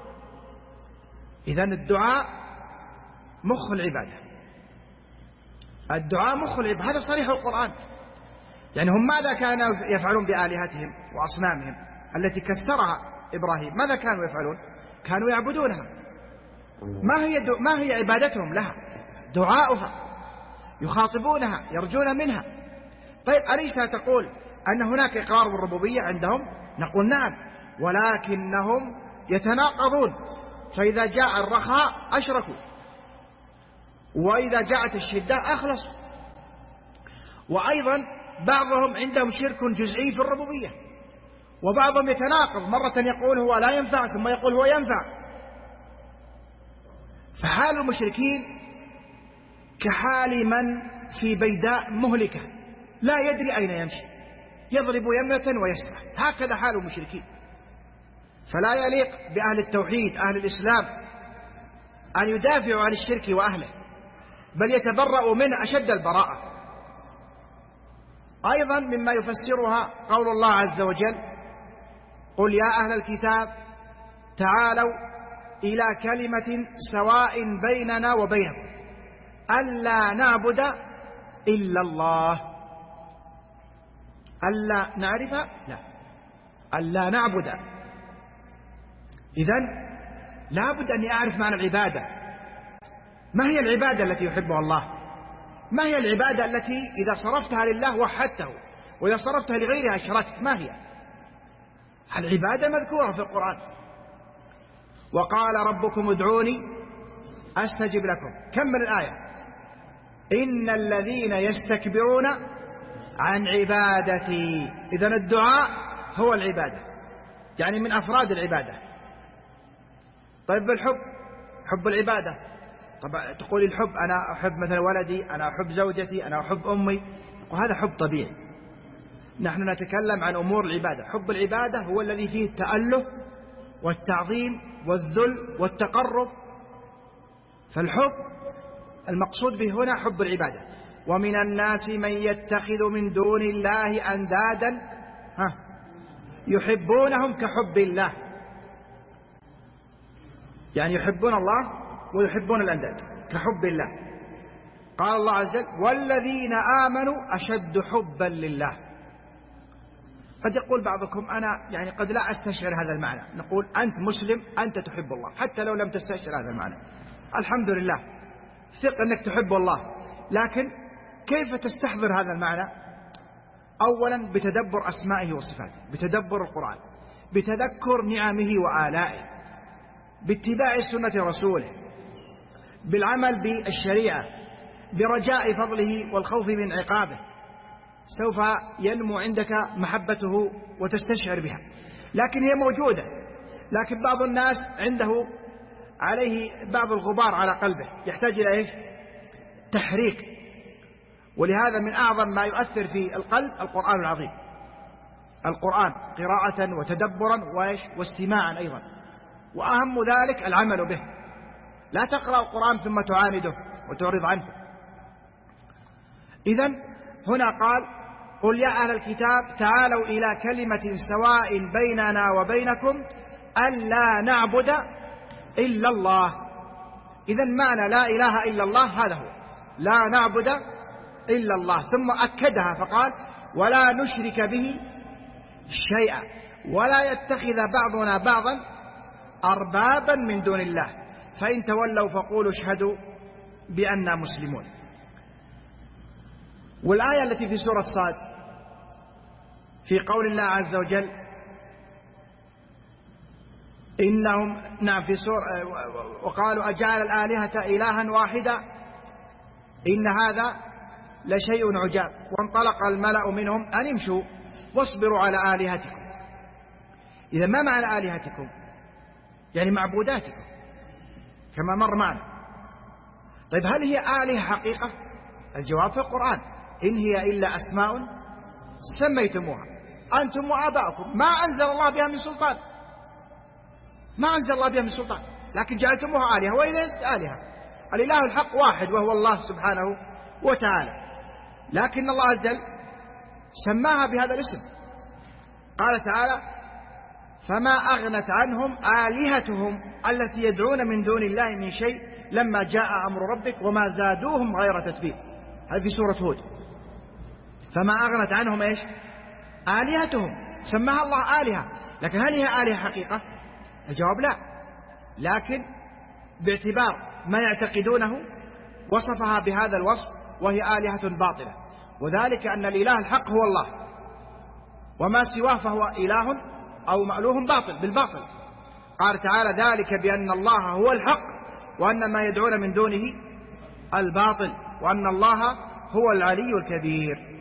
إذن الدعاء مخ العبادة، الدعاء مخ العبادة، هذا صريح القرآن. يعني هم ماذا كانوا يفعلون بآلهتهم وأصنامهم التي كسرها إبراهيم؟ ماذا كانوا يفعلون؟ كانوا يعبدونها. ما هي دو... ما هي عبادتهم لها؟ دعاؤها، يخاطبونها، يرجون منها. طيب أليس تقول أن هناك إقرار بالربوبية عندهم؟ نقول نعم، ولكنهم يتناقضون، فإذا جاء الرخاء أشركوا، وإذا جاءت الشدة أخلصوا. وأيضا بعضهم عندهم شرك جزئي في الربوبية، وبعضهم يتناقض، مرة يقول هو لا ينفع ثم يقول هو ينفع. فحال المشركين كحال من في بيداء مهلكة لا يدري أين يمشي، يضرب يمنة ويسرح، هكذا حال المشركين. فلا يليق بأهل التوحيد أهل الإسلام أن يدافعوا عن الشرك وأهله، بل يتبرأوا منه أشد البراءة. أيضا مما يفسرها قول الله عز وجل قل يا أهل الكتاب تعالوا إلى كلمة سواء بيننا وبينكم ألا نعبد إلا الله. ألا نعرف لا ألا نعبد. إذن لا بد أن أعرف معنى العبادة. ما هي العبادة التي يحبها الله؟ ما هي العبادة التي إذا صرفتها لله وحدته وإذا صرفتها لغيرها أشركت؟ ما هي العبادة؟ مذكورة في القرآن. وقال ربكم ادعوني أستجب لكم. كمل الآية. إن الذين يستكبرون عن عبادتي. إذن الدعاء هو العبادة، يعني من أفراد العبادة. طيب بالحب، حب العبادة. طب تقول الحب أنا أحب مثلا ولدي، أنا أحب زوجتي، أنا أحب أمي، وهذا حب طبيعي. نحن نتكلم عن أمور العبادة. حب العبادة هو الذي فيه التأله والتعظيم والذل والتقرب. فالحب المقصود به هنا حب العبادة. ومن الناس من يتخذ من دون الله أندادا ها يحبونهم كحب الله، يعني يحبون الله ويحبون الأنداد كحب الله. قال الله عز وجل والذين آمنوا أشد حبا لله. قد يقول بعضكم أنا يعني قد لا أستشعر هذا المعنى. نقول أنت مسلم، أنت تحب الله حتى لو لم تستشعر هذا المعنى. الحمد لله، ثق أنك تحب الله، لكن كيف تستحضر هذا المعنى؟ أولا بتدبر أسمائه وصفاته، بتدبر القرآن، بتذكر نعمه وآلائه، باتباع سنة رسوله، بالعمل بالشريعة، برجاء فضله والخوف من عقابه. سوف ينمو عندك محبته وتستشعر بها. لكن هي موجودة، لكن بعض الناس عنده عليه بعض الغبار على قلبه، يحتاج إلى إيش؟ تحريك. ولهذا من أعظم ما يؤثر في القلب القرآن العظيم، القرآن قراءة وتدبرا وإيش؟ واستماعا أيضا، وأهم ذلك العمل به. لا تقرأ القرآن ثم تعانده وتعرض عنه. إذن هنا قال قل يا أهل الكتاب تعالوا إلى كلمة سواء بيننا وبينكم ألا نعبد إلا الله. إذن معنى لا إله إلا الله هذا هو، لا نعبد إلا الله. ثم أكدها فقال ولا نشرك به شيئا ولا يتخذ بعضنا بعضا أربابا من دون الله فإن تولوا فقولوا اشهدوا بأننا مسلمون. والآية التي في سورة صاد في قول الله عز وجل إنهم نعم في سورة وقالوا أجعل الآلهة إلها واحدا إن هذا لشيء عجاب وانطلق الملأ منهم أن امشوا واصبروا على آلهتكم. إذا ما معنى آلهتكم؟ يعني معبوداتكم كما مر معنا. طيب هل هي آلهة حقيقة؟ الجواب في القرآن إن هي إلا أسماء سميتموها أنتم وآباؤكم ما أنزل الله بها من سلطان، ما أنزل الله بها من سلطان، لكن جعلتموها آلهة وهي ليست آلهة. الإله الحق واحد وهو الله سبحانه وتعالى، لكن الله عز وجل سماها بهذا الاسم. قال تعالى فما أغنت عنهم آلهتهم التي يدعون من دون الله من شيء لما جاء أمر ربك وما زادوهم غير تتبيب. هذه في سورة هود. فما أغنت عنهم إيش؟ آلهتهم، سماها الله آلهة، لكن هل هي آلهة حقيقة؟ الجواب لا، لكن باعتبار ما يعتقدونه وصفها بهذا الوصف وهي آلهة باطلة، وذلك أن الإله الحق هو الله وما سواه فهو إله أو مألوه باطل بالباطل. قال تعالى ذلك بأن الله هو الحق وأن ما يدعون من دونه الباطل وأن الله هو العلي الكبير.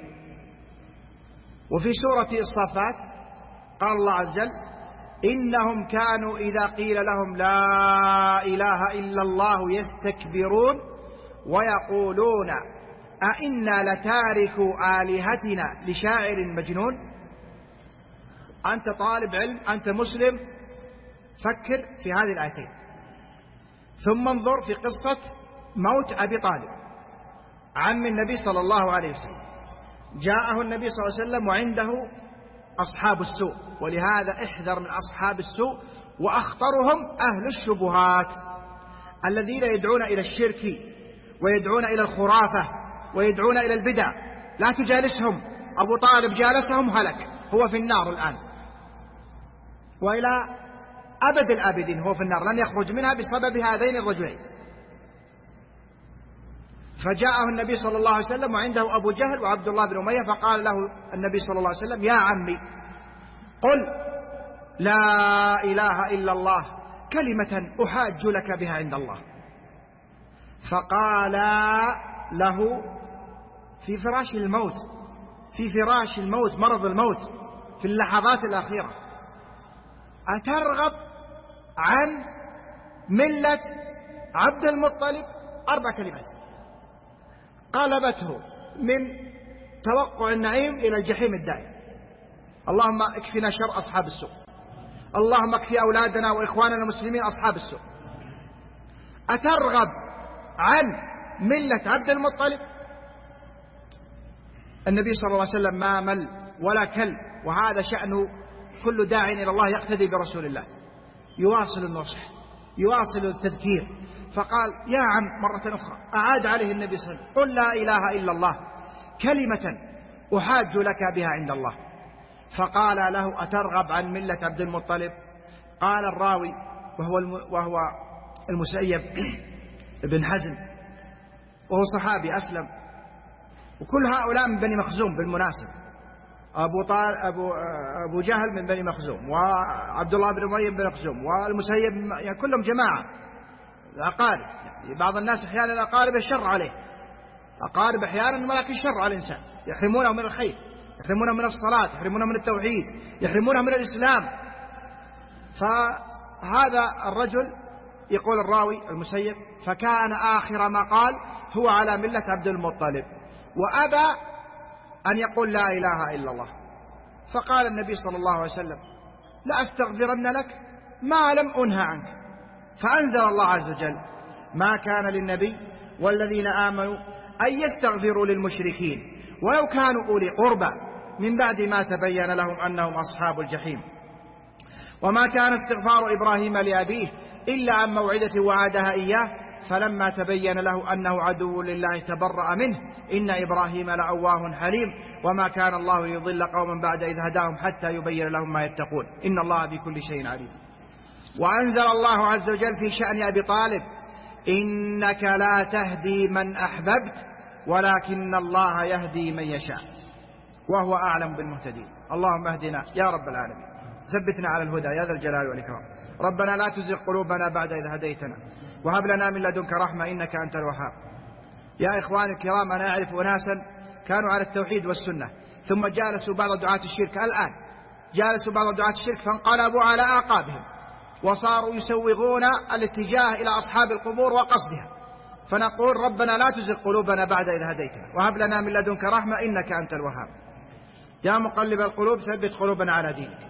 وفي سورة الصافات قال الله عز وجل إنهم كانوا إذا قيل لهم لا إله إلا الله يستكبرون ويقولون أئنا لتاركو آلهتنا لشاعر مجنون. أنت طالب علم، أنت مسلم، فكر في هذه الآيتين ثم انظر في قصة موت أبي طالب عم النبي صلى الله عليه وسلم. جاءه النبي صلى الله عليه وسلم وعنده أصحاب السوء، ولهذا احذر من أصحاب السوء وأخطرهم أهل الشبهات الذين يدعون إلى الشرك ويدعون إلى الخرافة ويدعون إلى البدع. لا تجالسهم، أبو طالب جالسهم هلك، هو في النار الآن وإلى أبد الآبدين هو في النار، لن يخرج منها بسبب هذين الرجلين. فجاءه النبي صلى الله عليه وسلم وعنده أبو جهل وعبد الله بن أمية، فقال له النبي صلى الله عليه وسلم: يا عمي قل لا إله إلا الله كلمة أحاج لك بها عند الله. فقال له في فراش الموت، في فراش الموت، مرض الموت، في اللحظات الأخيرة: أترغب عن ملة عبد المطلب؟ أربع كلمات قلبته من توقع النعيم إلى الجحيم الدائم: اللهم اكفنا شر أصحاب السوء، اللهم اكفي أولادنا وإخواننا المسلمين أصحاب السوء. أترغب عن ملة عبد المطلب؟ النبي صلى الله عليه وسلم ما مل ولا كل، وهذا شأن كل داع إلى الله يقتدي برسول الله، يواصل النصح، يواصل التذكير. فقال: يا عم مرة أخرى، أعاد عليه النبي صلى الله عليه وسلم: قل لا إله إلا الله كلمة أحاج لك بها عند الله. فقال له: أترغب عن ملة عبد المطلب؟ قال الراوي وهو وهو المسيب بن حزم، وهو صحابي أسلم، وكل هؤلاء من بني مخزوم بالمناسبة. أبو طال أبو أبو جهل من بني مخزوم، وعبد الله بن أمية بن مخزوم، والمسيب، يعني كلهم جماعة الأقارب. يعني بعض الناس أحيانا الأقارب الشر عليه، أقارب أحيانا ولكن شر على الإنسان، يحرمونه من الخير، يحرمونه من الصلاة، يحرمونه من التوحيد، يحرمونه من الإسلام. فهذا الرجل يقول الراوي المسيب: فكان آخر ما قال هو على ملة عبد المطلب، وأبى أن يقول لا إله إلا الله. فقال النبي صلى الله عليه وسلم: لأستغفرن لك ما لم أنهى عنك. فأنزل الله عز وجل: ما كان للنبي والذين آمنوا أن يستغفروا للمشركين ولو كانوا أولي قربى من بعد ما تبين لهم أنهم أصحاب الجحيم. وما كان استغفار إبراهيم لأبيه إلا عن موعدة وعدها إياه فلما تبين له أنه عدو لله تبرأ منه إن إبراهيم لأواه حليم. وما كان الله ليضل قوما بعد إذ هداهم حتى يبين لهم ما يتقون إن الله بكل شيء عليم. وأنزل الله عز وجل في شأن أبي طالب: إنك لا تهدي من أحببت ولكن الله يهدي من يشاء وهو أعلم بالمهتدين. اللهم اهدنا يا رب العالمين، ثبتنا على الهدى يا ذا الجلال والإكرام. ربنا لا تزغ قلوبنا بعد إذ هديتنا وهب لنا من لدنك رحمة إنك أنت الوهاب. يا إخواني الكرام، أنا أعرف أناسا كانوا على التوحيد والسنة ثم جالسوا بعض دعاة الشرك، الآن جالسوا بعض دعاة الشرك فانقلبوا على أعقابهم وصاروا يسوغون الاتجاه إلى أصحاب القبور وقصدها. فنقول: ربنا لا تزغ قلوبنا بعد إذ هديتنا وهب لنا من لدنك رحمة إنك أنت الوهاب. يا مقلب القلوب ثبت قلوبنا على دينك.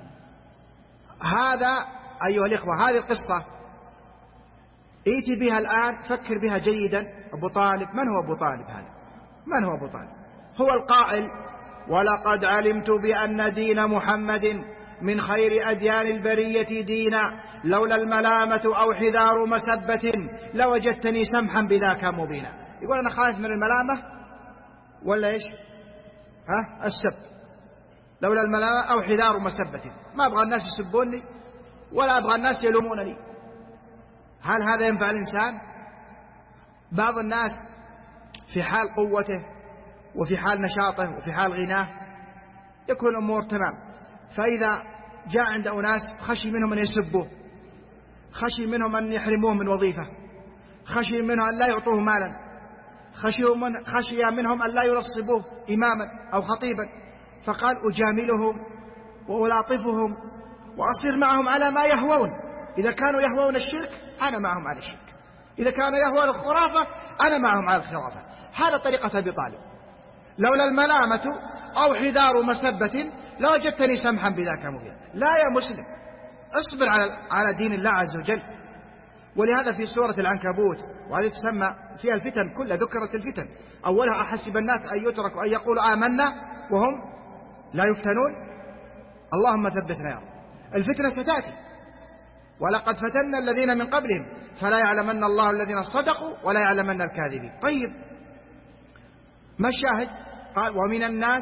هذا أيها الإخوة، هذه القصة ائت بها الآن، فكر بها جيدا. أبو طالب، من هو أبو طالب هذا؟ من هو أبو طالب؟ هو القائل: ولقد علمت بأن دين محمد من خير أديان البرية دينا لولا الملامة أو حذار مسبة لوجدتني سمحا بذاك مبينا. يقول أنا خايف من الملامة ولا إيش؟ ها؟ السب. لولا الملامة أو حذار مسبة، ما أبغى الناس يسبوني ولا أبغى الناس يلومونني. هل هذا ينفع الإنسان؟ بعض الناس في حال قوته وفي حال نشاطه وفي حال غناه يكون الأمور تمام، فإذا جاء عند أناس خشي منهم أن يسبوه، خشي منهم أن يحرموه من وظيفة، خشي منهم أن لا يعطوه مالا، خشي, من خشي منهم أن لا ينصبوه إماما أو خطيبا، فقال: أجاملهم وألاطفهم وأصير معهم على ما يهوون. إذا كانوا يهوون الشرك أنا معهم على الشرك، إذا كانوا يهوون الخرافة أنا معهم على الخرافة. هذا طريقة أبي طالب: لولا الملامة أو حذار مسبة لوجدتني سمحا بذاك مبينا. لا يا مسلم، اصبر على على دين الله عز وجل. ولهذا في سورة العنكبوت، وهذه تسمى فيها الفتن كلها، ذكرت الفتن أولها: أحسب الناس أن يتركوا أن يقولوا آمنا وهم لا يفتنون. اللهم ثبتنا يا رب. الفتنة ستأتي، ولقد فتنا الذين من قبلهم فلا يعلمن الله الذين صدقوا ولا يعلمن الكاذبين. طيب ما الشاهد؟ قال ومن الناس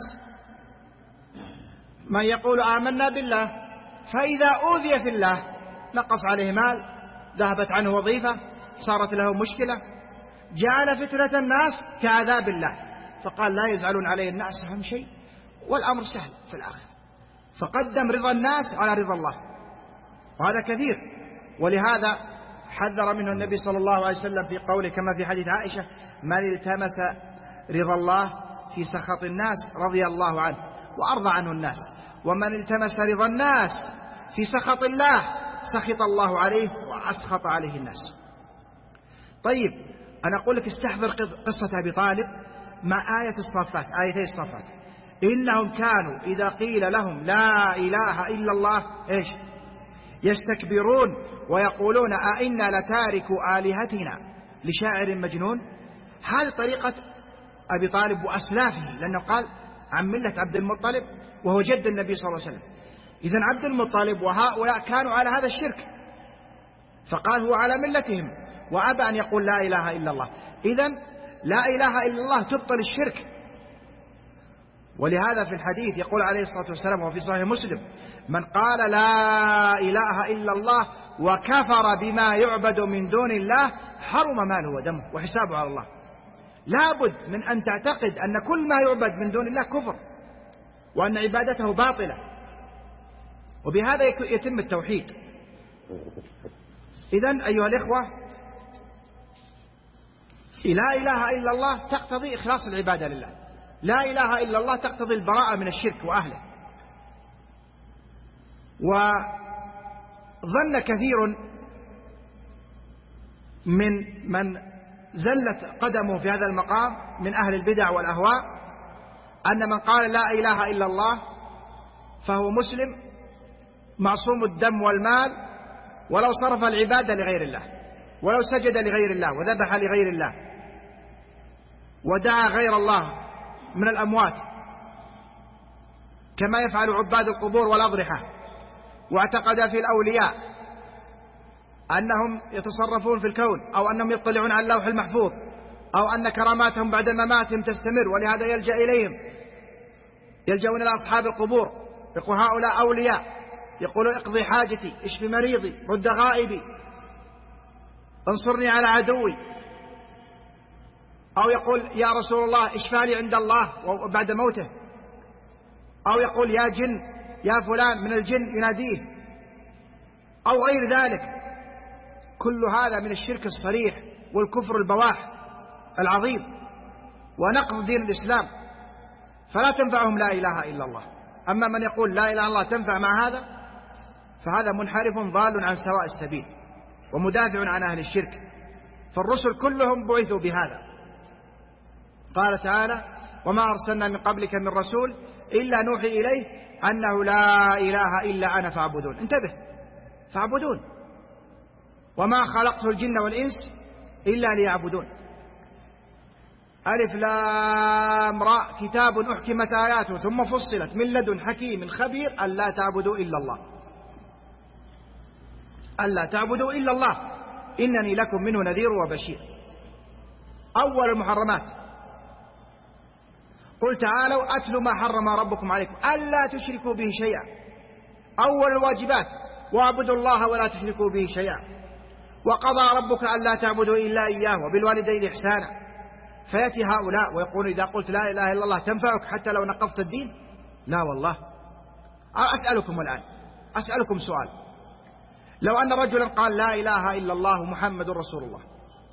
من يقول آمنا بالله فإذا أوذي في الله نقص عليه مال، ذهبت عنه وظيفة، صارت له مشكلة، جعل فتنة الناس كعذاب الله، فقال لا يزعلون عليه الناس أهم شيء والأمر سهل في الآخرة، فقدم رضا الناس على رضا الله، وهذا كثير. ولهذا حذر منه النبي صلى الله عليه وسلم في قوله كما في حديث عائشة: من التمس رضا الله في سخط الناس رضي الله عنه وأرضى عنه الناس، ومن التمس رضا الناس في سخط الله سخط الله عليه وأسخط عليه الناس. طيب أنا أقول لك استحضر قصة أبي طالب مع آية الصافات، آيتي الصافات: إنهم كانوا إذا قيل لهم لا إله إلا الله إيش يستكبرون ويقولون أئنا لتاركوا آلهتنا لشاعر مجنون. هذه طريقة أبي طالب وأسلافه، لأنه قال عن ملة عبد المطلب وهو جد النبي صلى الله عليه وسلم. إذن عبد المطلب وهؤلاء كانوا على هذا الشرك، فقال هو على ملتهم وأبى أن يقول لا إله إلا الله. إذن لا إله إلا الله تبطل الشرك. ولهذا في الحديث يقول عليه الصلاة والسلام وفي صحيح مسلم: من قال لا إله إلا الله وكفر بما يعبد من دون الله حرم ماله ودمه وحسابه على الله. لابد من أن تعتقد أن كل ما يعبد من دون الله كفر، وأن عبادته باطلة، وبهذا يتم التوحيد. إذن أيها الإخوة، لا إله إلا الله تقتضي إخلاص العبادة لله، لا إله إلا الله تقتضي البراءة من الشرك وأهله. وظن كثير من من زلت قدمه في هذا المقام من أهل البدع والأهواء أن من قال لا إله إلا الله فهو مسلم معصوم الدم والمال، ولو صرف العبادة لغير الله، ولو سجد لغير الله وذبح لغير الله ودعا غير الله من الأموات كما يفعل عباد القبور والأضرحة، واعتقد في الأولياء أنهم يتصرفون في الكون، أو أنهم يطلعون على اللوح المحفوظ، أو أن كراماتهم بعد مماتهم تستمر، ولهذا يلجأ إليهم، يلجأون إلى أصحاب القبور، يقول هؤلاء أولياء، يقولون اقضي حاجتي، اشف مريضي، رد غائبي، انصرني على عدوي، أو يقول يا رسول الله اشفى لي عند الله بعد موته، أو يقول يا جن يا فلان من الجن يناديه، أو غير ذلك. كل هذا من الشرك الصريح والكفر البواح العظيم ونقض دين الإسلام، فلا تنفعهم لا إله إلا الله. أما من يقول لا إله إلا الله تنفع مع هذا فهذا منحرف ضال عن سواء السبيل ومدافع عن أهل الشرك، فالرسل كلهم بعثوا بهذا. قال تعالى: وما أرسلنا من قبلك من رسول إلا نوحي إليه أنه لا إله إلا أنا فاعبدون. انتبه، فاعبدون، وما خلقت الجن والإنس إلا ليعبدون. ألف لام راء كتاب أحكمت آياته ثم فصلت من لدن حكيم خبير ألا تعبدوا إلا الله، ألا تعبدوا إلا الله إنني لكم منه نذير وبشير. أول المحرمات قل تعالوا أتلوا ما حرم ربكم عليكم ألا تشركوا به شيئا. أول الواجبات واعبدوا الله ولا تشركوا به شيئا. وقضى ربك ألا تعبدوا إلا إياه وبالوالدين إحسانا. فيأتي هؤلاء ويقول إذا قلت لا إله إلا الله تنفعك حتى لو نقضت الدين؟ لا والله. أسألكم الآن، أسألكم سؤال: لو أن رجلا قال لا إله إلا الله محمد رسول الله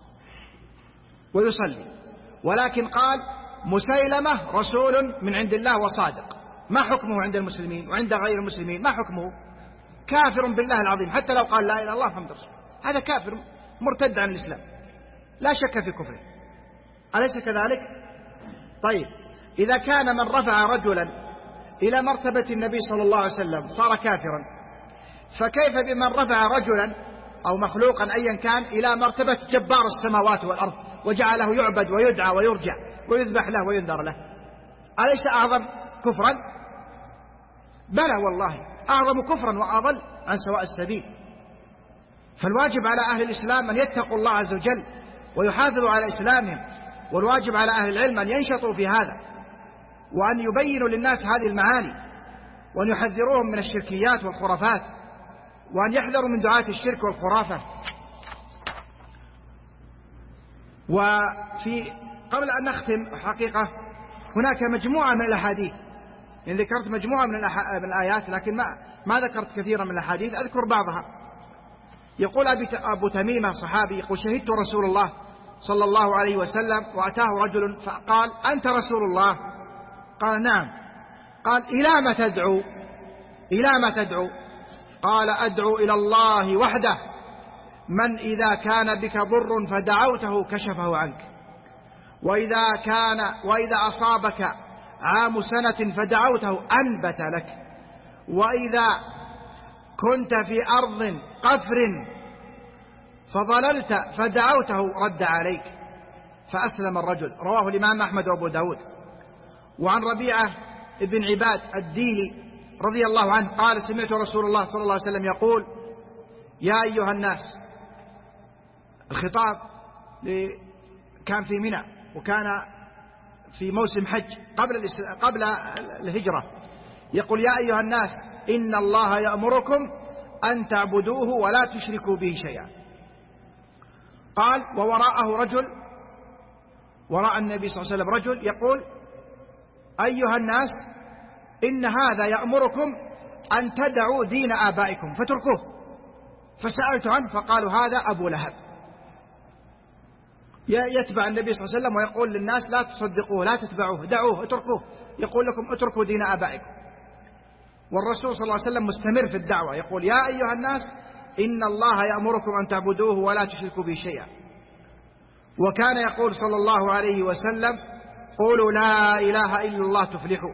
ويصلي، ولكن قال مسيلمة رسول من عند الله وصادق، ما حكمه عند المسلمين وعند غير المسلمين؟ ما حكمه؟ كافر بالله العظيم حتى لو قال لا إله إلا الله محمد رسول الله. هذا كافر مرتد عن الإسلام لا شك في كفره، أليس كذلك؟ طيب إذا كان من رفع رجلا إلى مرتبة النبي صلى الله عليه وسلم صار كافرا، فكيف بمن رفع رجلا أو مخلوقا أيا كان إلى مرتبة جبار السماوات والأرض وجعله يعبد ويدعى ويرجع ويذبح له وينذر له؟ أليس أعظم كفرا؟ بلى والله، أعظم كفرا وأضل عن سواء السبيل. فالواجب على أهل الإسلام أن يتقوا الله عز وجل ويحافظوا على إسلامهم، والواجب على أهل العلم أن ينشطوا في هذا وأن يبينوا للناس هذه المعاني وأن يحذروهم من الشركيات والخرافات وأن يحذروا من دعاة الشرك والخرافة. وفي قبل أن نختم حقيقة هناك مجموعة من الأحاديث، إن ذكرت مجموعة من, من الآيات لكن ما, ما ذكرت كثيرا من الأحاديث، أذكر بعضها. يقول أبو تميمة صحابي يقول شهدت رسول الله صلى الله عليه وسلم وأتاه رجل فقال أنت رسول الله؟ قال نعم. قال إلى ما تدعو؟ إلى ما تدعو؟ قال أدعو إلى الله وحده، من إذا كان بك ضر فدعوته كشفه عنك، وإذا كان وإذا أصابك عام سنة فدعوته أنبت لك، وإذا كنت في أرض قفر فضللت فدعوته رد عليك، فأسلم الرجل. رواه الإمام أحمد وأبو داود. وعن ربيعة بن عباد الديلي رضي الله عنه قال سمعت رسول الله صلى الله عليه وسلم يقول يا أيها الناس. الخطاب كان في منى وكان في موسم حج قبل قبل الهجرة. يقول يا أيها الناس إن الله يأمركم أن تعبدوه ولا تشركوا به شيئا. قال ووراءه رجل، وراء النبي صلى الله عليه وسلم رجل يقول أيها الناس إن هذا يأمركم أن تدعوا دين آبائكم فتركوه. فسألت عنه فقالوا هذا أبو لهب. يتبع النبي صلى الله عليه وسلم ويقول للناس لا تصدقوه لا تتبعوه دعوه اتركوه، يقول لكم اتركوا دين آبائكم. والرسول صلى الله عليه وسلم مستمر في الدعوة يقول يا أيها الناس إن الله يأمركم أن تعبدوه ولا تشركوا به شيئا. وكان يقول صلى الله عليه وسلم قولوا لا إله إلا الله تفلحوا.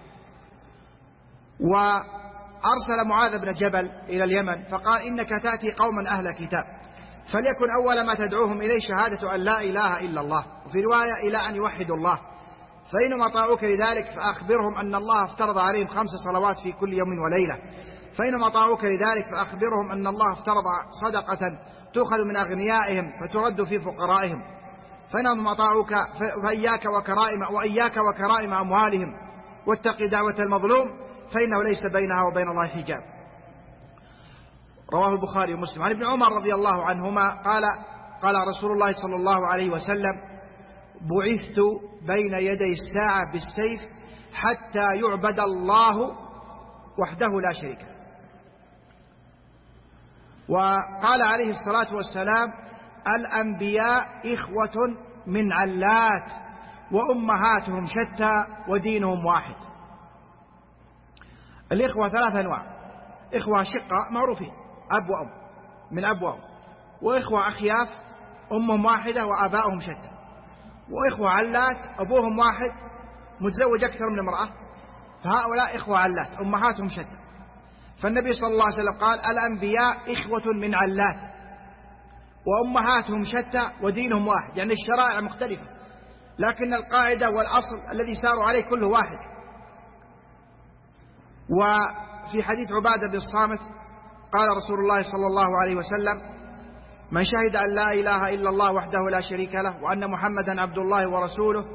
وأرسل معاذ بن جبل إلى اليمن فقال إنك تأتي قوما أهل كتاب فليكن أول ما تدعوهم إليه شهادة أن لا إله إلا الله، وفي رواية إلى أن يوحدوا الله، فإنهم أطاعوك لذلك فأخبرهم أن الله افترض عليهم خمس صلوات في كل يوم وليلة، فإنهم أطاعوك لذلك فأخبرهم أن الله افترض صدقة تؤخذ من أغنيائهم فترد في فقرائهم، فإنهم أطاعوك فإياك وكرائم وإياك وكرائم أموالهم واتق دعوة المظلوم فإنه ليس بينها وبين الله حجاب. رواه البخاري ومسلم. عن ابن عمر رضي الله عنهما قال قال رسول الله صلى الله عليه وسلم بعثت بين يدي الساعة بالسيف حتى يعبد الله وحده لا شريك له. وقال عليه الصلاة والسلام الأنبياء إخوة من علات وأمهاتهم شتى ودينهم واحد. الإخوة ثلاث أنواع: إخوة شقة معروفين أب وأم من أب وأم، وإخوة أخياف أمهم واحدة وآبائهم شتى، وإخوة علات أبوهم واحد متزوج أكثر من امرأة، فهؤلاء إخوة علات أمهاتهم شتى. فالنبي صلى الله عليه وسلم قال الأنبياء إخوة من علات وأمهاتهم شتى ودينهم واحد، يعني الشرائع مختلفة لكن القاعدة والأصل الذي ساروا عليه كله واحد. وفي حديث عبادة بن الصامت قال رسول الله صلى الله عليه وسلم من شهد أن لا إله إلا الله وحده لا شريك له وأن محمدا عبد الله ورسوله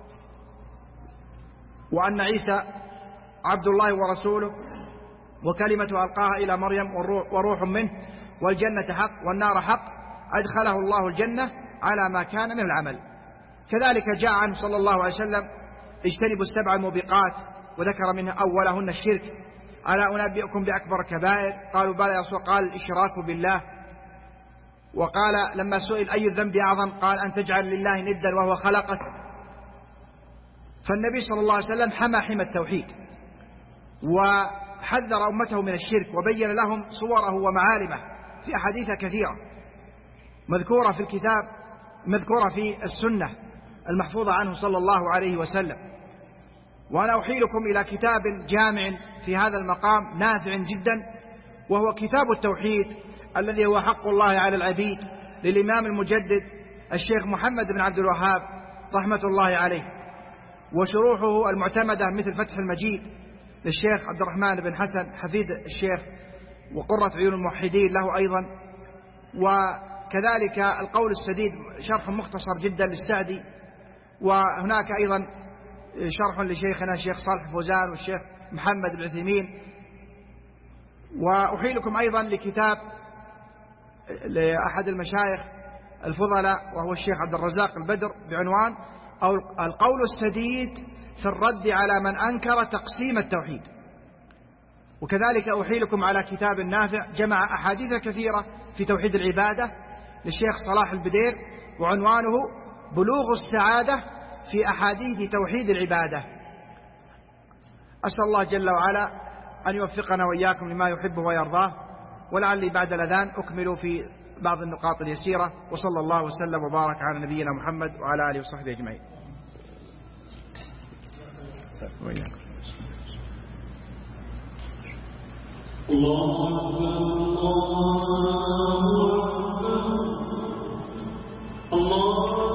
وأن عيسى عبد الله ورسوله وكلمته ألقاها إلى مريم وروح منه والجنة حق والنار حق أدخله الله الجنة على ما كان من العمل. كذلك جاء عنه صلى الله عليه وسلم اجتنبوا السبع الموبقات وذكر منها أولهن الشرك. ألا أنبئكم بأكبر كبائر؟ قالوا بلى يا رسول الله. قال الإشراك بالله. وقال لما سئل أي الذنب أعظم قال أن تجعل لله ندا وهو خلقك. فالنبي صلى الله عليه وسلم حمى حمى التوحيد وحذر أمته من الشرك وبين لهم صوره ومعالمه في أحاديث كثيرة مذكورة في الكتاب مذكورة في السنة المحفوظة عنه صلى الله عليه وسلم. وأنا أحيلكم إلى كتاب جامع في هذا المقام نافع جدا، وهو كتاب التوحيد الذي هو حق الله على العبيد للإمام المجدد الشيخ محمد بن عبد الوهاب رحمة الله عليه، وشروحه المعتمدة مثل فتح المجيد للشيخ عبد الرحمن بن حسن حفيد الشيخ وقرة عيون الموحدين له أيضا، وكذلك القول السديد شرح مختصر جدا للسعدي، وهناك أيضا شرح لشيخنا الشيخ صالح الفوزان والشيخ محمد بن عثيمين. وأحيلكم أيضا لكتاب لأحد المشايخ الفضلاء وهو الشيخ عبد الرزاق البدر بعنوان القول السديد في الرد على من أنكر تقسيم التوحيد. وكذلك أحيلكم على كتاب نافع جمع أحاديث كثيرة في توحيد العبادة للشيخ صلاح البدير، وعنوانه بلوغ السعادة في أحاديث توحيد العبادة. أسأل الله جل وعلا أن يوفقنا وإياكم لما يحبه ويرضاه، ولعلي بعد الأذان أكمل في بعض النقاط اليسيرة. وصلى الله وسلم وبارك على نبينا محمد وعلى آله وصحبه أجمعين. الله الله الله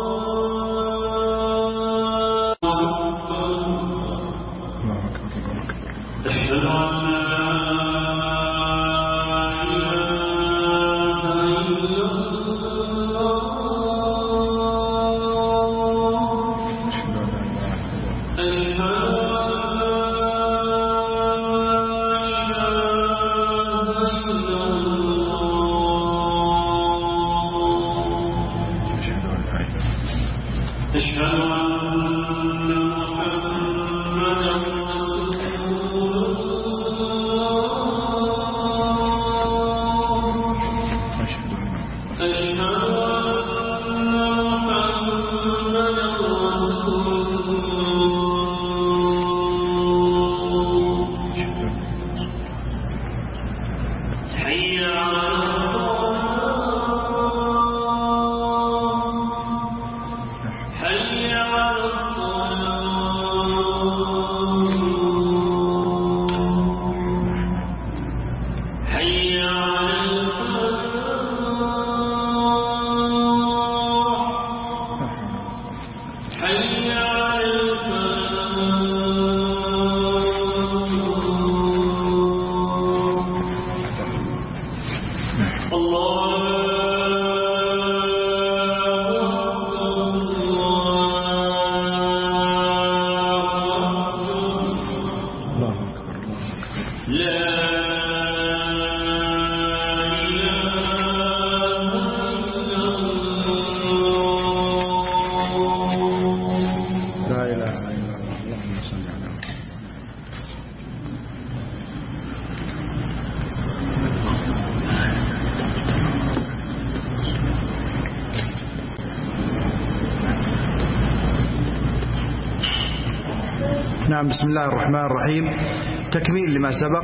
بسم الله الرحمن الرحيم. تكميل لما سبق.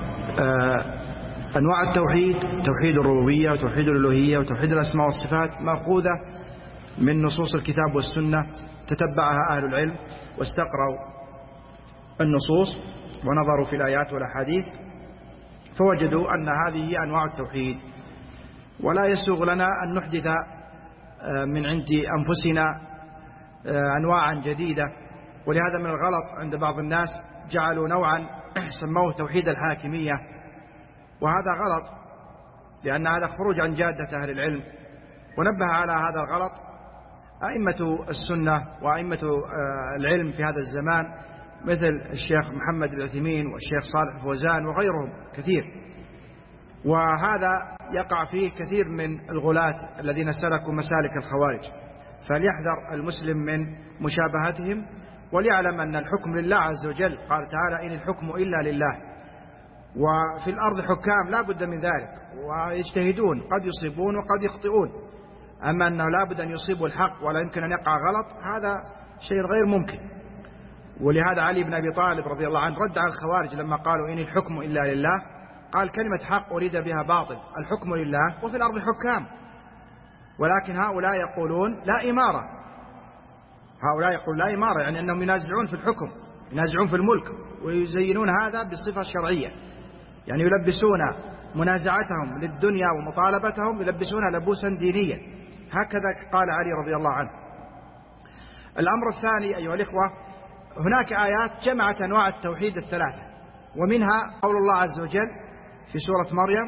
أنواع التوحيد: توحيد الربوبية وتوحيد الألوهية وتوحيد الأسماء والصفات، مأخوذة من نصوص الكتاب والسنة تتبعها أهل العلم واستقرأوا النصوص ونظروا في الآيات والأحاديث فوجدوا أن هذه هي أنواع التوحيد، ولا يسوغ لنا أن نحدث من عند أنفسنا أنواعا جديدة. ولهذا من الغلط عند بعض الناس جعلوا نوعا سموه توحيد الحاكمية، وهذا غلط، لأن هذا خروج عن جادة أهل العلم. ونبه على هذا الغلط أئمة السنة وأئمة العلم في هذا الزمان مثل الشيخ محمد بن عثيمين والشيخ صالح الفوزان وغيرهم كثير، وهذا يقع فيه كثير من الغلاة الذين سلكوا مسالك الخوارج. فليحذر المسلم من مشابهتهم، وليعلم أن الحكم لله عز وجل. قال تعالى: إن الحكم إلا لله. وفي الأرض حكام لا بد من ذلك، ويجتهدون، قد يصيبون وقد يخطئون. أما أنه لا بد أن يصيبوا الحق ولا يمكن أن يقع غلط، هذا شيء غير ممكن. ولهذا علي بن أبي طالب رضي الله عنه رد على الخوارج لما قالوا إن الحكم إلا لله، قال: كلمة حق أريد بها باطل، الحكم لله وفي الأرض حكام. ولكن هؤلاء يقولون لا إمارة، هؤلاء يقولون لا إمارة، يعني أنهم ينازعون في الحكم، ينازعون في الملك، ويزينون هذا بالصفة الشرعية، يعني يلبسون منازعتهم للدنيا ومطالبتهم يلبسون لبوسا دينيا. هكذا قال علي رضي الله عنه. الأمر الثاني أيها الإخوة، هناك آيات جمعت أنواع التوحيد الثلاثة، ومنها قول الله عز وجل في سورة مريم: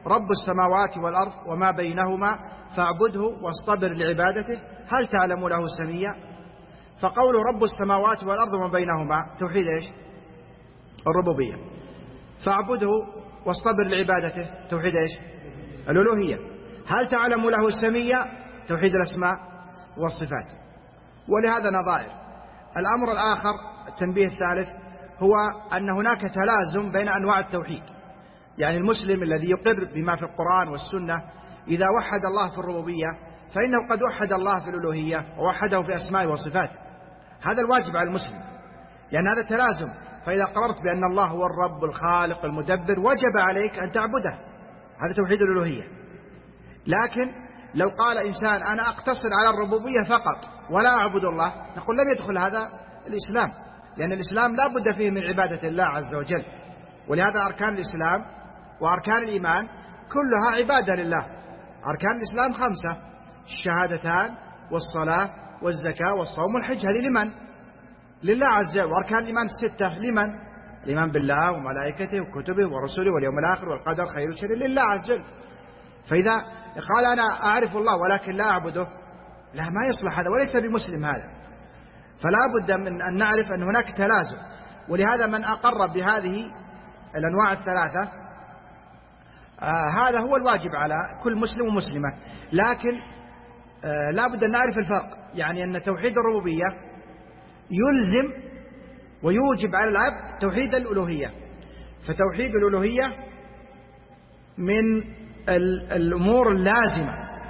رب السماوات والأرض وما بينهما فاعبده واصطبر لعبادته هل تعلم له سميا. فقول رب السماوات والأرض وما بينهما توحيد إيش؟ الربوبية. فاعبده واصطبر لعبادته توحيد إيش؟ الألوهية. هل تعلم له سميا؟ توحيد الأسماء والصفات. ولهذا نظائر. الأمر الآخر التنبيه الثالث هو أن هناك تلازم بين أنواع التوحيد. يعني المسلم الذي يقر بما في القرآن والسنة إذا وحد الله في الربوبية فإنه قد وحد الله في الألوهية ووحده في أسمائه وصفاته. هذا الواجب على المسلم، لأن هذا تلازم. فإذا قررت بأن الله هو الرب الخالق المدبر وجب عليك أن تعبده، هذا توحيد الألوهية. لكن لو قال إنسان أنا أقتصر على الربوبية فقط ولا أعبد الله، نقول لم يدخل هذا الإسلام، لأن الإسلام لا بد فيه من عبادة الله عز وجل. ولهذا أركان الإسلام وأركان الإيمان كلها عبادة لله. أركان الإسلام خمسة: الشهادتان والصلاة والزكاة والصوم والحج، هذه لمن؟ لله عز وجل. وأركان الإيمان الستة لمن؟ الإيمان بالله وملائكته وكتبه ورسله واليوم الآخر والقدر خير وشر لله عز وجل. فإذا قال أنا أعرف الله ولكن لا أعبده، لا، ما يصلح هذا وليس بمسلم هذا. فلا بد من أن نعرف أن هناك تلازم. ولهذا من أقر بهذه الأنواع الثلاثة آه هذا هو الواجب على كل مسلم ومسلمة. لكن آه لا بد أن نعرف الفرق، يعني أن توحيد الربوبية يلزم ويوجب على العبد توحيد الألوهية. فتوحيد الألوهية من الأمور اللازمة،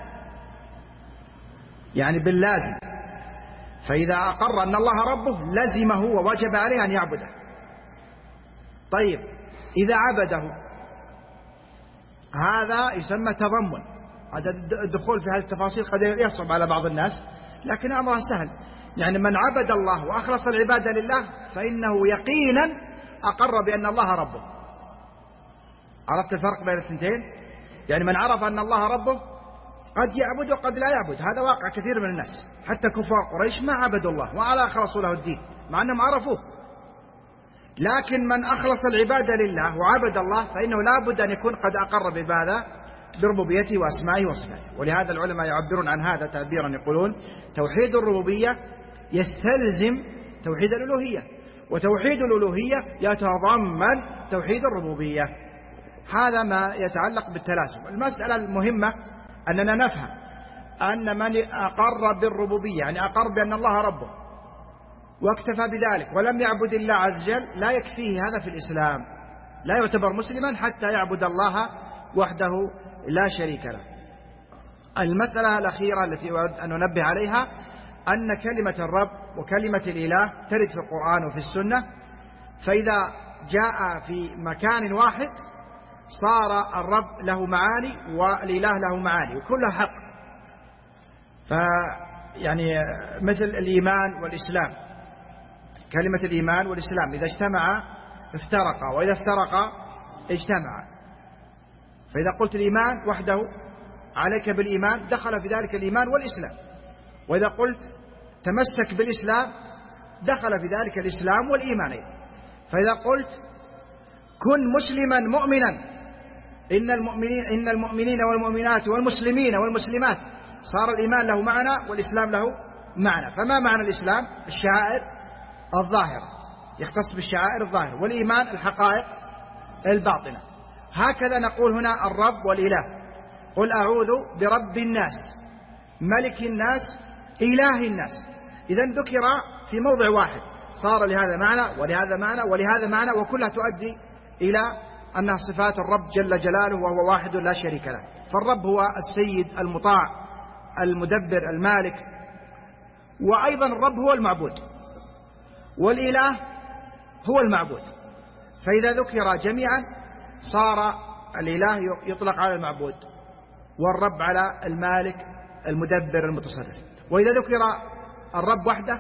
يعني باللازم. فإذا أقر أن الله ربه لزمه ووجب عليه أن يعبده. طيب إذا عبده هذا يسمى تضمن. هذا الدخول في هذه التفاصيل قد يصعب على بعض الناس، لكن أمرها سهل. يعني من عبد الله وأخلص العبادة لله فإنه يقينا أقر بأن الله ربه. عرفت الفرق بين الثنتين؟ يعني من عرف أن الله ربه قد يعبد وقد لا يعبد. هذا واقع كثير من الناس، حتى كفار قريش ما عبدوا الله وعلى أخلصوا له الدين مع أنهم عرفوه. لكن من أخلص العبادة لله وعبد الله فإنه لا بد أن يكون قد أقر بماذا؟ بربوبيته وأسمائه وصفاته. ولهذا العلماء يعبرون عن هذا تعبيرا يقولون توحيد الربوبية يستلزم توحيد الألوهية، وتوحيد الألوهية يتضمن توحيد الربوبية. هذا ما يتعلق بالتلازم. المسألة المهمة أننا نفهم أن من أقر بالربوبية يعني أقر بأن الله ربه واكتفى بذلك ولم يعبد الله عز وجل لا يكفيه هذا في الإسلام، لا يعتبر مسلما حتى يعبد الله وحده لا شريك له. المسألة الأخيرة التي أود أن ننبه عليها أن كلمة الرب وكلمة الإله ترد في القرآن وفي السنة، فإذا جاء في مكان واحد صار الرب له معاني والإله له معاني وكلها حق. فيعني مثل الإيمان والإسلام، كلمة الإيمان والإسلام إذا اجتمعا افترقا وإذا افترقا اجتمعا. فإذا قلت الإيمان وحده عليك بالإيمان دخل في ذلك الإيمان والإسلام، وإذا قلت تمسك بالإسلام دخل في ذلك الإسلام والإيمانين. فإذا قلت كن مسلما مؤمنا إن المؤمنين, إن المؤمنين والمؤمنات والمسلمين والمسلمات صار الإيمان له معنى والإسلام له معنى. فما معنى الإسلام؟ الشعائر الظاهرة، يختص بالشعائر الظاهرة، والإيمان الحقائق الباطنة. هكذا نقول هنا الرب والإله. قل أعوذ برب الناس ملك الناس إله الناس. إذن ذكر في موضع واحد صار لهذا معنى ولهذا معنى ولهذا معنى، وكلها تؤدي إلى أنها صفات الرب جل جلاله وهو واحد لا شريك له. فالرب هو السيد المطاع المدبر المالك، وأيضا الرب هو المعبود، والإله هو المعبود. فإذا ذكر جميعا صار الإله يطلق على المعبود والرب على المالك المدبر المتصرف. وإذا ذكر الرب وحده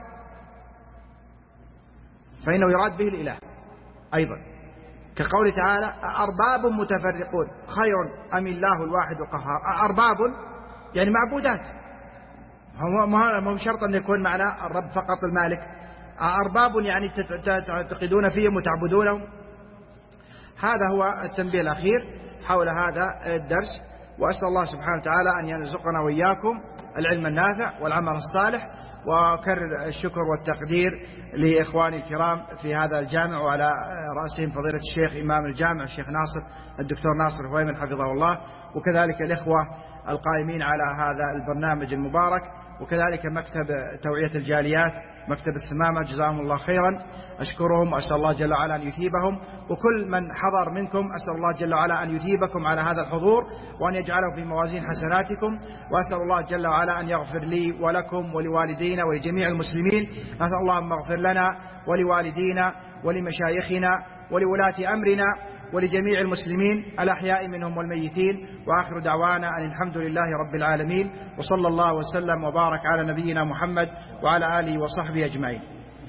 فإنه يراد به الإله أيضا، كقوله تعالى أرباب متفرقون خير أم الله الواحد القهار. أرباب يعني معبودات، مو شرط أن يكون معنى الرب فقط المالك. أرباب يعني تعتقدون فيهم وتعبدونهم. هذا هو التنبيه الأخير. حول هذا الدرس، وأسأل الله سبحانه وتعالى أن يرزقنا وإياكم العلم النافع والعمل الصالح. وأكرر الشكر والتقدير لإخواني الكرام في هذا الجامع، وعلى رأسهم فضيلة الشيخ إمام الجامع الشيخ ناصر الدكتور ناصر هويمن حفظه الله، وكذلك الإخوة القائمين على هذا البرنامج المبارك، وكذلك مكتب توعية الجاليات مكتب الثمامة، جزاهم الله خيرا. أشكرهم وأسأل الله جل وعلا أن يثيبهم، وكل من حضر منكم أسأل الله جل وعلا أن يثيبكم على هذا الحضور وأن يجعله في موازين حسناتكم. وأسأل الله جل وعلا أن يغفر لي ولكم ولوالدينا ولجميع المسلمين. أسأل الله أن يغفر لنا ولوالدينا ولمشايخنا ولولاة أمرنا ولجميع المسلمين الأحياء منهم والميتين. وآخر دعوانا أن الحمد لله رب العالمين، وصلى الله وسلم وبارك على نبينا محمد وعلى آله وصحبه أجمعين.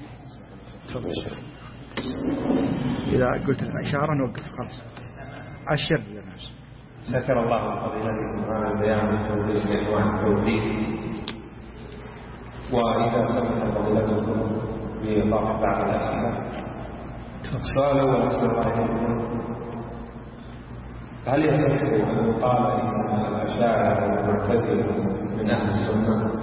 إذا قلت لنا إشارة نوقف خلاص. أشر شكر الله فضيلتكم على البيان والتوضيح لإخوان التوحيد. وإذا سمح فضيلتكم بإضافة بعض الأسئلة. السؤال الأول أسأل الله إليكم، هل يصح أن يقال إن الأشاعرة والمعتزلة من أهل السنة؟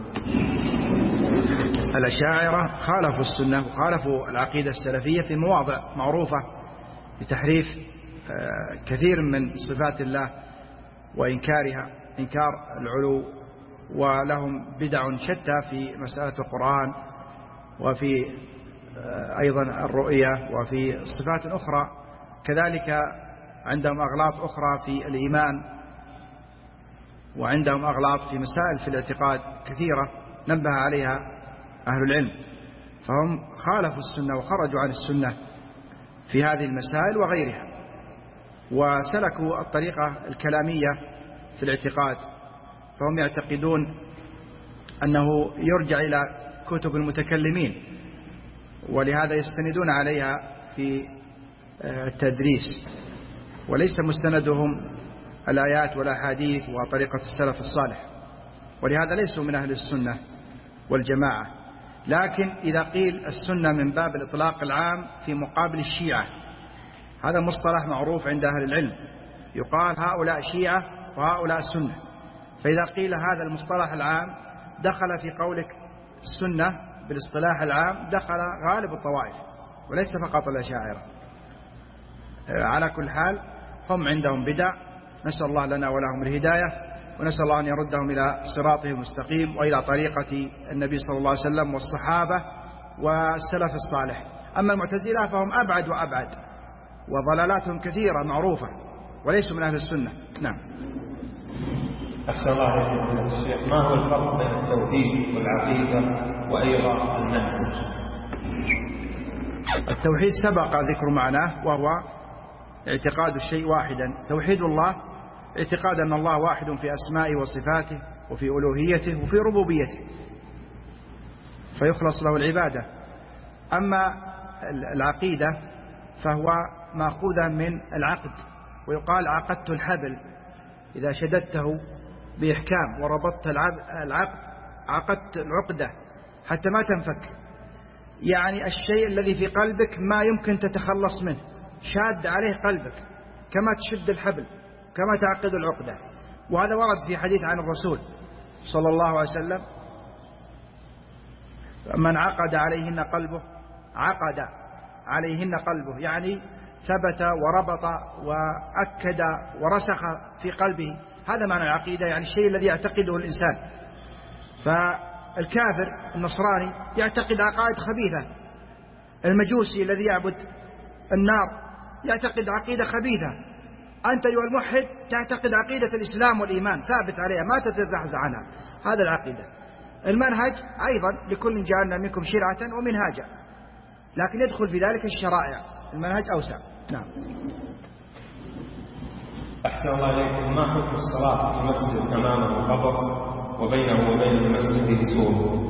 الأشاعرة خالفوا السنة وخالفوا العقيدة السلفية في مواضع معروفة بتحريف كثير من صفات الله وإنكارها، إنكار العلو، ولهم بدع شتى في مسألة القرآن وفي أيضا الرؤية وفي صفات أخرى. كذلك عندهم أغلاط أخرى في الإيمان، وعندهم أغلاط في مسائل في الاعتقاد كثيرة نبه عليها أهل العلم، فهم خالفوا السنة وخرجوا عن السنة في هذه المسائل وغيرها، وسلكوا الطريقة الكلامية في الاعتقاد، فهم يعتقدون أنه يرجع إلى كتب المتكلمين، ولهذا يستندون عليها في التدريس، وليس مستندهم الآيات والأحاديث وطريقة السلف الصالح، ولهذا ليسوا من أهل السنة والجماعة. لكن إذا قيل السنة من باب الإطلاق العام في مقابل الشيعة، هذا مصطلح معروف عند أهل العلم، يقال هؤلاء شيعة وهؤلاء سنة. فإذا قيل هذا المصطلح العام دخل في قولك السنة بالاصطلاح العام، دخل غالب الطوائف وليس فقط الأشاعرة. على كل حال هم عندهم بدع، نسأل الله لنا ولهم الهداية، ونسأل الله أن يردهم إلى صراطه المستقيم وإلى طريقة النبي صلى الله عليه وسلم والصحابة والسلف الصالح. أما المعتزلة فهم أبعد وأبعد، وضلالاتهم كثيرة معروفة وليسوا من أهل السنة. نعم. أحسن الله عليكم الشيخ، ما هو الفرق بين التوحيد والعقيدة وأيضا المنهج؟ التوحيد سبق ذكر معناه، وهو اعتقاد الشيء واحدا. توحيد الله اعتقاد أن الله واحد في أسمائه وصفاته وفي ألوهيته وفي ربوبيته، فيخلص له العبادة. أما العقيدة فهو مأخوذا من العقد، ويقال عقدت الحبل، إذا شددته بإحكام وربطت العقد عقدت العقدة حتى ما تنفك، يعني الشيء الذي في قلبك ما يمكن تتخلص منه، شاد عليه قلبك كما تشد الحبل، كما تعقد العقدة. وهذا ورد في حديث عن الرسول صلى الله عليه وسلم: من عقد عليهن قلبه عقد عليهن قلبه، يعني ثبت وربط وأكد ورسخ في قلبه. هذا معنى العقيدة، يعني الشيء الذي يعتقده الإنسان. فالكافر النصراني يعتقد عقائد خبيثة، المجوسي الذي يعبد النار يعتقد عقيدة خبيثة. أنت أيها الموحد تعتقد عقيدة الإسلام والإيمان، ثابت عليها ما تتزحزح عنها، هذا العقيدة. المنهج أيضا لكل جعلنا منكم شرعة ومنهاجا، لكن يدخل في ذلك الشرائع، المنهج أوسع. نعم. أحسن الله عليكم، ما حكم الصلاة في مسجد أمامه قبر وبينه وبين المسجد سور؟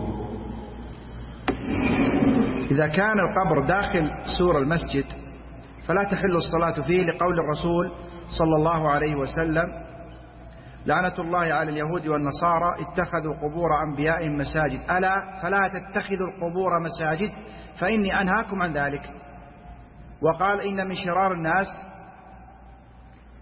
إذا كان القبر داخل سور المسجد فلا تحل الصلاة فيه، لقول الرسول صلى الله عليه وسلم: لعنة الله على اليهود والنصارى اتخذوا قبور أنبيائهم مساجد، ألا فلا تتخذوا القبور مساجد فإني أنهاكم عن ذلك. وقال: إن من شرار الناس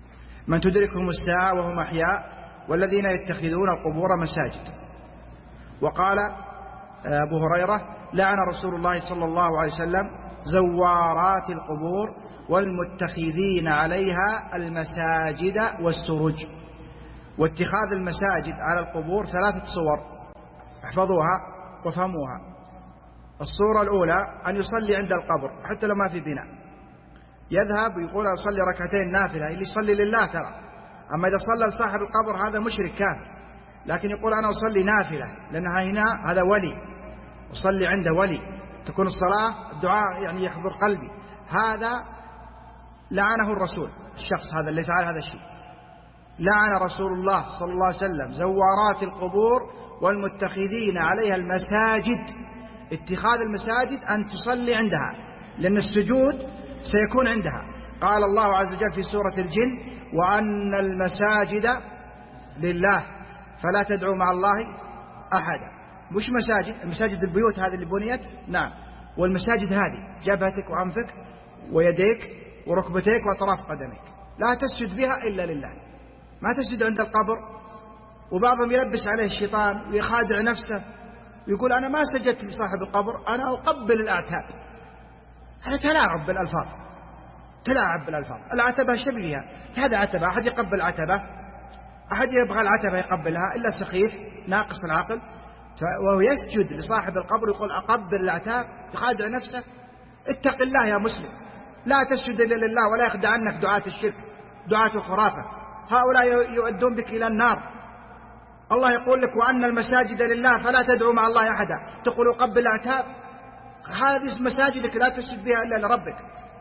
من تدركهم الساعة وهم أحياء والذين يتخذون القبور مساجد. وقال أبو هريرة: لعن رسول الله صلى الله عليه وسلم زوارات القبور والمتخذين عليها المساجد والسرج. واتخاذ المساجد على القبور ثلاثة صور، احفظوها وفهموها. الصورة الأولى أن يصلي عند القبر حتى لو ما في بناء، يذهب ويقول أصلي ركعتين نافلة، اللي يصلي لله ترى. أما إذا صلى لصاحب القبر هذا مشرك كافر، لكن يقول أنا أصلي نافلة لأنها هنا هذا ولي، أصلي عنده ولي، تكون الصلاة الدعاء يعني يحضر قلبي. هذا لعنه الرسول، الشخص هذا اللي فعل هذا الشيء لعن رسول الله صلى الله عليه وسلم زوارات القبور والمتخذين عليها المساجد. اتخاذ المساجد أن تصلي عندها، لأن السجود سيكون عندها. قال الله عز وجل في سورة الجن: وأن المساجد لله فلا تدعوا مع الله أحدا. مش مساجد، المساجد البيوت هذه اللي بنيت، نعم، والمساجد هذه جبهتك وأنفك ويديك وركبتيك وأطراف قدميك، لا تسجد بها إلا لله، ما تسجد عند القبر. وبعضهم يلبس عليه الشيطان ويخادع نفسه ويقول أنا ما سجدت لصاحب القبر، أنا أقبل الأعتاب. هذا تلاعب بالألفاظ، تلاعب بالألفاظ. العتبة شبيهة، هذا عتبة، أحد يقبل عتبة، أحد يبغى العتبة يقبلها إلا سخيف ناقص العقل، وهو يسجد لصاحب القبر يقول أقبل الأعتاب، يخادع نفسه. اتق الله يا مسلم، لا تسجد إلا لله ولا يخدعنك دعاة الشرك دعاة الخرافة، هؤلاء يؤدون بك إلى النار. الله يقول لك: وأن المساجد لله فلا تدعوا مع الله أحدا، تقول أقبل الأعتاب. هذه مساجدك لا تسجد بها إلا لربك.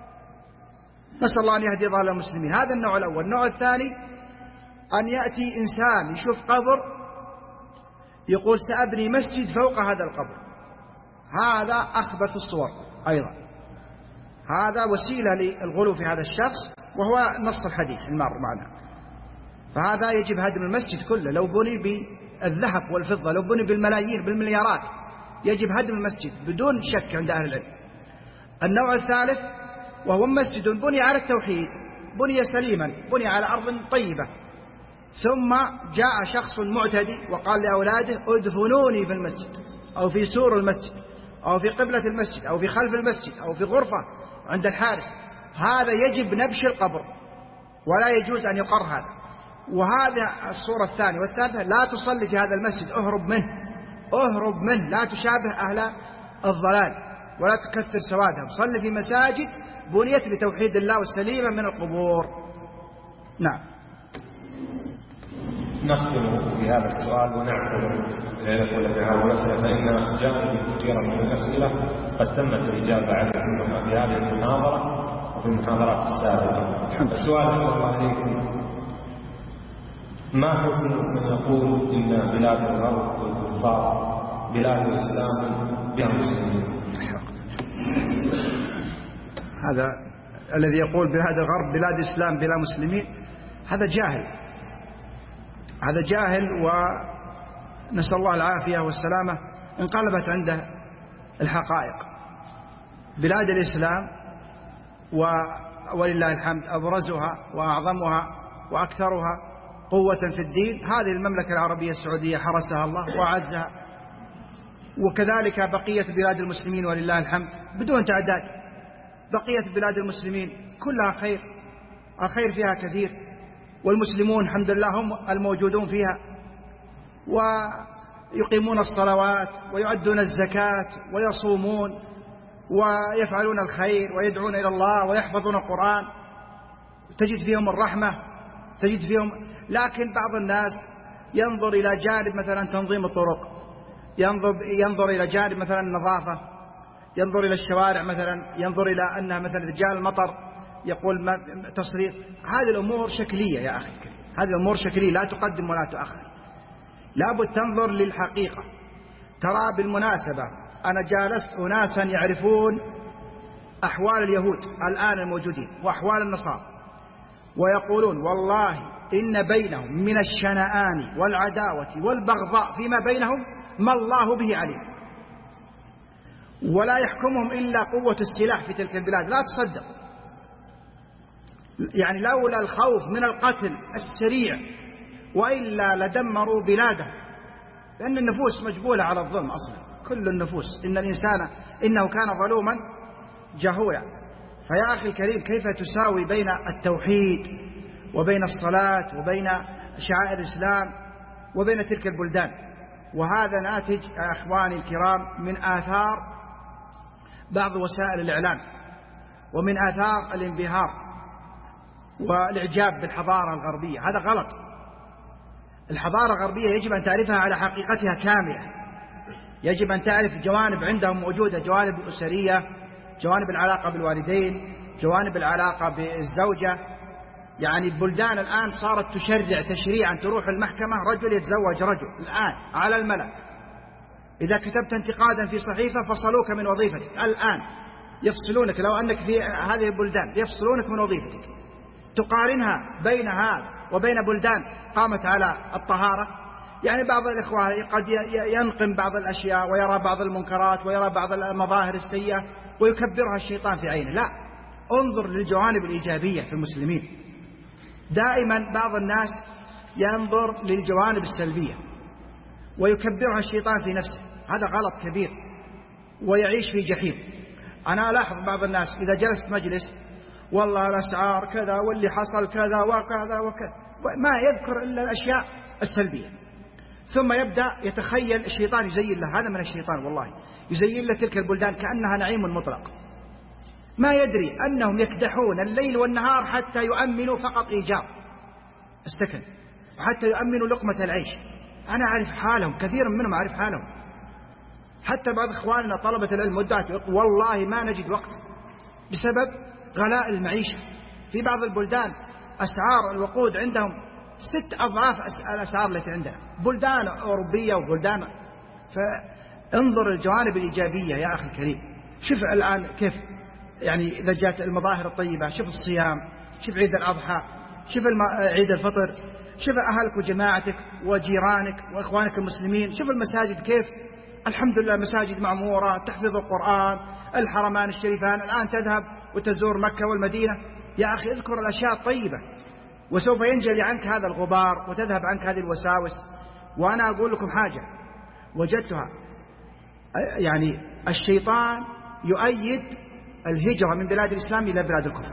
نسأل الله أن يهدي ضال المسلمين. هذا النوع الأول. النوع الثاني أن يأتي إنسان يشوف قبر يقول سأبني مسجد فوق هذا القبر، هذا أخبث الصور أيضا. هذا وسيلة للغلو في هذا الشخص، وهو نص الحديث المر معنا. فهذا يجب هدم المسجد كله، لو بني بالذهب والفضة، لو بني بالملايين بالمليارات، يجب هدم المسجد بدون شك عند أهل العلم. النوع الثالث وهو مسجد بني على التوحيد، بني سليما، بني على أرض طيبة، ثم جاء شخص معتدي وقال لأولاده ادفنوني في المسجد أو في سور المسجد أو في قبلة المسجد أو في خلف المسجد أو في غرفة عند الحارس. هذا يجب نبش القبر ولا يجوز أن يقر هذا. وهذا الصورة الثانية. والثالثة لا تصلي في هذا المسجد، اهرب منه، اهرب منه، لا تشابه أهل الضلال ولا تكثر سوادهم. صلي في مساجد بنيت لتوحيد الله والسليمة من القبور. نعم. نختم بهذا السؤال ونعتذر لنقول في هذه المسألة، فإن جاء كثيرا من الأسئلة قد تمت الإجابة عليها في هذه المحاضرة وفي المحاضرات السابقة. السؤال صلى الله عليكم: ما حكم من يقول إن بلاد الغرب والكفار بلاد الإسلام بها مسلمين؟ هذا الذي يقول بلاد الغرب بلاد الإسلام بلا مسلمين هذا جاهل، هذا جاهل، ونسأل الله العافية والسلامة. انقلبت عنده الحقائق. بلاد الإسلام ولله الحمد أبرزها وأعظمها وأكثرها قوة في الدين هذه المملكة العربية السعودية، حرسها الله وأعزها، وكذلك بقية بلاد المسلمين ولله الحمد بدون تعداد. بقية بلاد المسلمين كلها خير، الخير فيها كثير، والمسلمون الحمد لله هم الموجودون فيها، ويقيمون الصلوات ويؤدون الزكاة ويصومون ويفعلون الخير ويدعون إلى الله ويحفظون القرآن، تجد فيهم الرحمة، تجد فيهم. لكن بعض الناس ينظر إلى جانب مثلا تنظيم الطرق، ينظر, ينظر إلى جانب مثلا النظافة، ينظر إلى الشوارع مثلا، ينظر إلى أنها مثلا رجال المطر، يقول ما تصريف. هذه الأمور شكلية يا أخي، هذه الأمور شكلية لا تقدم ولا تؤخر، لابد تنظر للحقيقة. ترى بالمناسبة أنا جالست أناسا يعرفون أحوال اليهود الآن الموجودين وأحوال النصارى، ويقولون والله إن بينهم من الشنآن والعداوة والبغضاء فيما بينهم ما الله به عليم، ولا يحكمهم إلا قوة السلاح في تلك البلاد. لا تصدق، يعني لولا الخوف من القتل السريع وإلا لدمروا بلاده، لأن النفوس مجبولة على الظلم أصلا، كل النفوس، إن الإنسان إنه كان ظلوما جهولا. فيا أخي الكريم، كيف تساوي بين التوحيد وبين الصلاة وبين شعائر الإسلام وبين تلك البلدان؟ وهذا ناتج يا أخواني الكرام من آثار بعض وسائل الإعلام، ومن آثار الانبهار والإعجاب بالحضارة الغربية. هذا غلط. الحضارة الغربية يجب أن تعرفها على حقيقتها كاملة، يجب أن تعرف جوانب عندهم موجودة، جوانب الأسرية، جوانب العلاقة بالوالدين، جوانب العلاقة بالزوجة. يعني البلدان الآن صارت تشرع تشريعا، تروح المحكمة رجل يتزوج رجل الآن على الملأ، إذا كتبت انتقادا في صحيفة فصلوك من وظيفتك الآن، يفصلونك لو أنك في هذه البلدان يفصلونك من وظيفتك. تقارنها بين هذا وبين بلدان قامت على الطهارة. يعني بعض الإخوة قد ينقم بعض الأشياء ويرى بعض المنكرات ويرى بعض المظاهر السيئة ويكبرها الشيطان في عينه. لا، انظر للجوانب الإيجابية في المسلمين. دائما بعض الناس ينظر للجوانب السلبية ويكبرها الشيطان في نفسه، هذا غلط كبير ويعيش في جحيم. أنا ألاحظ بعض الناس إذا جلست مجلس، والله الأسعار كذا واللي حصل كذا وكذا وكذا، ما يذكر إلا الأشياء السلبية، ثم يبدأ يتخيل الشيطان يزين له، هذا من الشيطان والله، يزين له تلك البلدان كأنها نعيم مطلق، ما يدري أنهم يكدحون الليل والنهار حتى يؤمنوا فقط إيجار السكن، وحتى يؤمنوا لقمة العيش. أنا أعرف حالهم، كثير منهم أعرف حالهم. حتى بعض إخواننا طلبة العلم والدعاة والله ما نجد وقت بسبب غلاء المعيشة. في بعض البلدان أسعار الوقود عندهم ست أضعاف الأسعار التي عندنا، بلدان أوروبية وبلدان. فانظر الجوانب الإيجابية يا أخي الكريم. شوف الآن كيف يعني إذا جاءت المظاهر الطيبة، شوف الصيام، شوف عيد الأضحى، شوف عيد الفطر، شوف أهلك وجماعتك وجيرانك وإخوانك المسلمين، شوف المساجد كيف الحمد لله مساجد معمورة، تحفظ القرآن، الحرمان الشريفان. الآن تذهب وتزور مكة والمدينة، يا أخي اذكر الأشياء الطيبة وسوف ينجلي عنك هذا الغبار وتذهب عنك هذه الوساوس. وأنا أقول لكم حاجة وجدتها، يعني الشيطان يؤيد الهجرة من بلاد الإسلام إلى بلاد الكفر،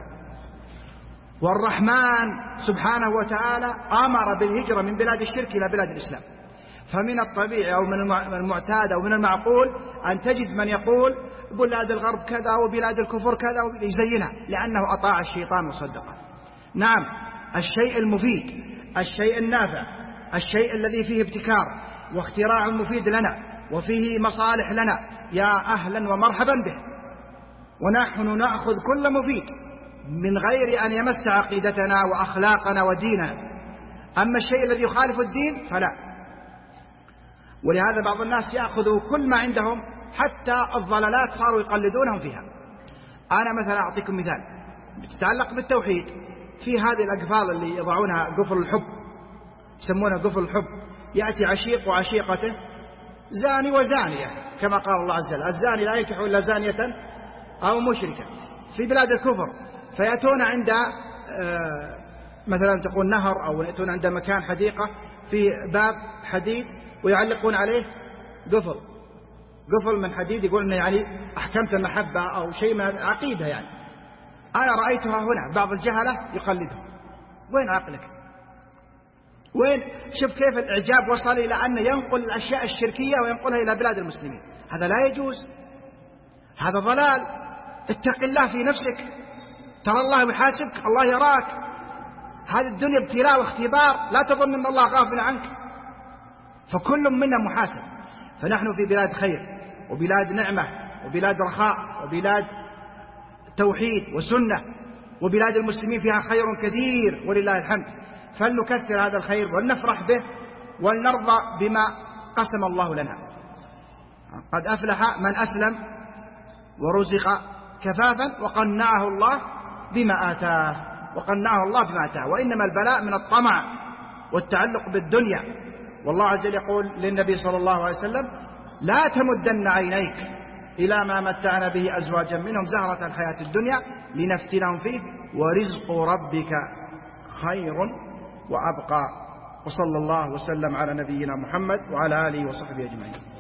والرحمن سبحانه وتعالى أمر بالهجرة من بلاد الشرك إلى بلاد الإسلام. فمن الطبيعي أو من المعتاد أو من المعقول أن تجد من يقول بلاد الغرب كذا وبلاد الكفر كذا، يزينها لأنه أطاع الشيطان وصدقه. نعم، الشيء المفيد، الشيء النافع، الشيء الذي فيه ابتكار واختراع مفيد لنا وفيه مصالح لنا، يا أهلا ومرحبا به، ونحن نأخذ كل مفيد من غير أن يمس عقيدتنا وأخلاقنا وديننا. أما الشيء الذي يخالف الدين فلا. ولهذا بعض الناس يأخذوا كل ما عندهم، حتى الضلالات صاروا يقلدونهم فيها. أنا مثلا أعطيكم مثال تتعلق بالتوحيد، في هذه الأقفال اللي يضعونها قفل الحب، يسمونها قفل الحب، يأتي عشيق وعشيقته، زاني وزانية، كما قال الله عز وجل الزاني لا ينكح إلا زانية أو مشركة في بلاد الكفر. فيأتون عند مثلا تقول نهر، أو يأتون عند مكان حديقة في باب حديد ويعلقون عليه قفل قفل من حديد، يقول إنه يعني أحكمت المحبة أو شيء من عقيدة. يعني أنا رأيتها هنا، بعض الجهلة يقلدهم. وين عقلك؟ وين؟ شوف كيف الإعجاب وصل إلى أن ينقل الأشياء الشركية وينقلها إلى بلاد المسلمين. هذا لا يجوز، هذا ضلال. اتق الله في نفسك، ترى الله يحاسبك، الله يراك. هذه الدنيا ابتلاء واختبار، لا تظن أن الله غافل عنك، فكل منا محاسب. فنحن في بلاد خير وبلاد نعمة وبلاد رخاء وبلاد توحيد وسنة، وبلاد المسلمين فيها خير كثير ولله الحمد. فلنكثر هذا الخير ولنفرح به ولنرضى بما قسم الله لنا. قد أفلح من أسلم ورزق كفافا وقنعه الله بما آتاه وقنعه الله بما آتاه. وإنما البلاء من الطمع والتعلق بالدنيا. والله عز وجل يقول للنبي صلى الله عليه وسلم لا تمدن عينيك إلى ما متعنا به أزواجا منهم زهرة الحياة الدنيا لنفتنهم فيه ورزق ربك خير وأبقى. وصلى الله وسلم على نبينا محمد وعلى آله وصحبه أجمعين.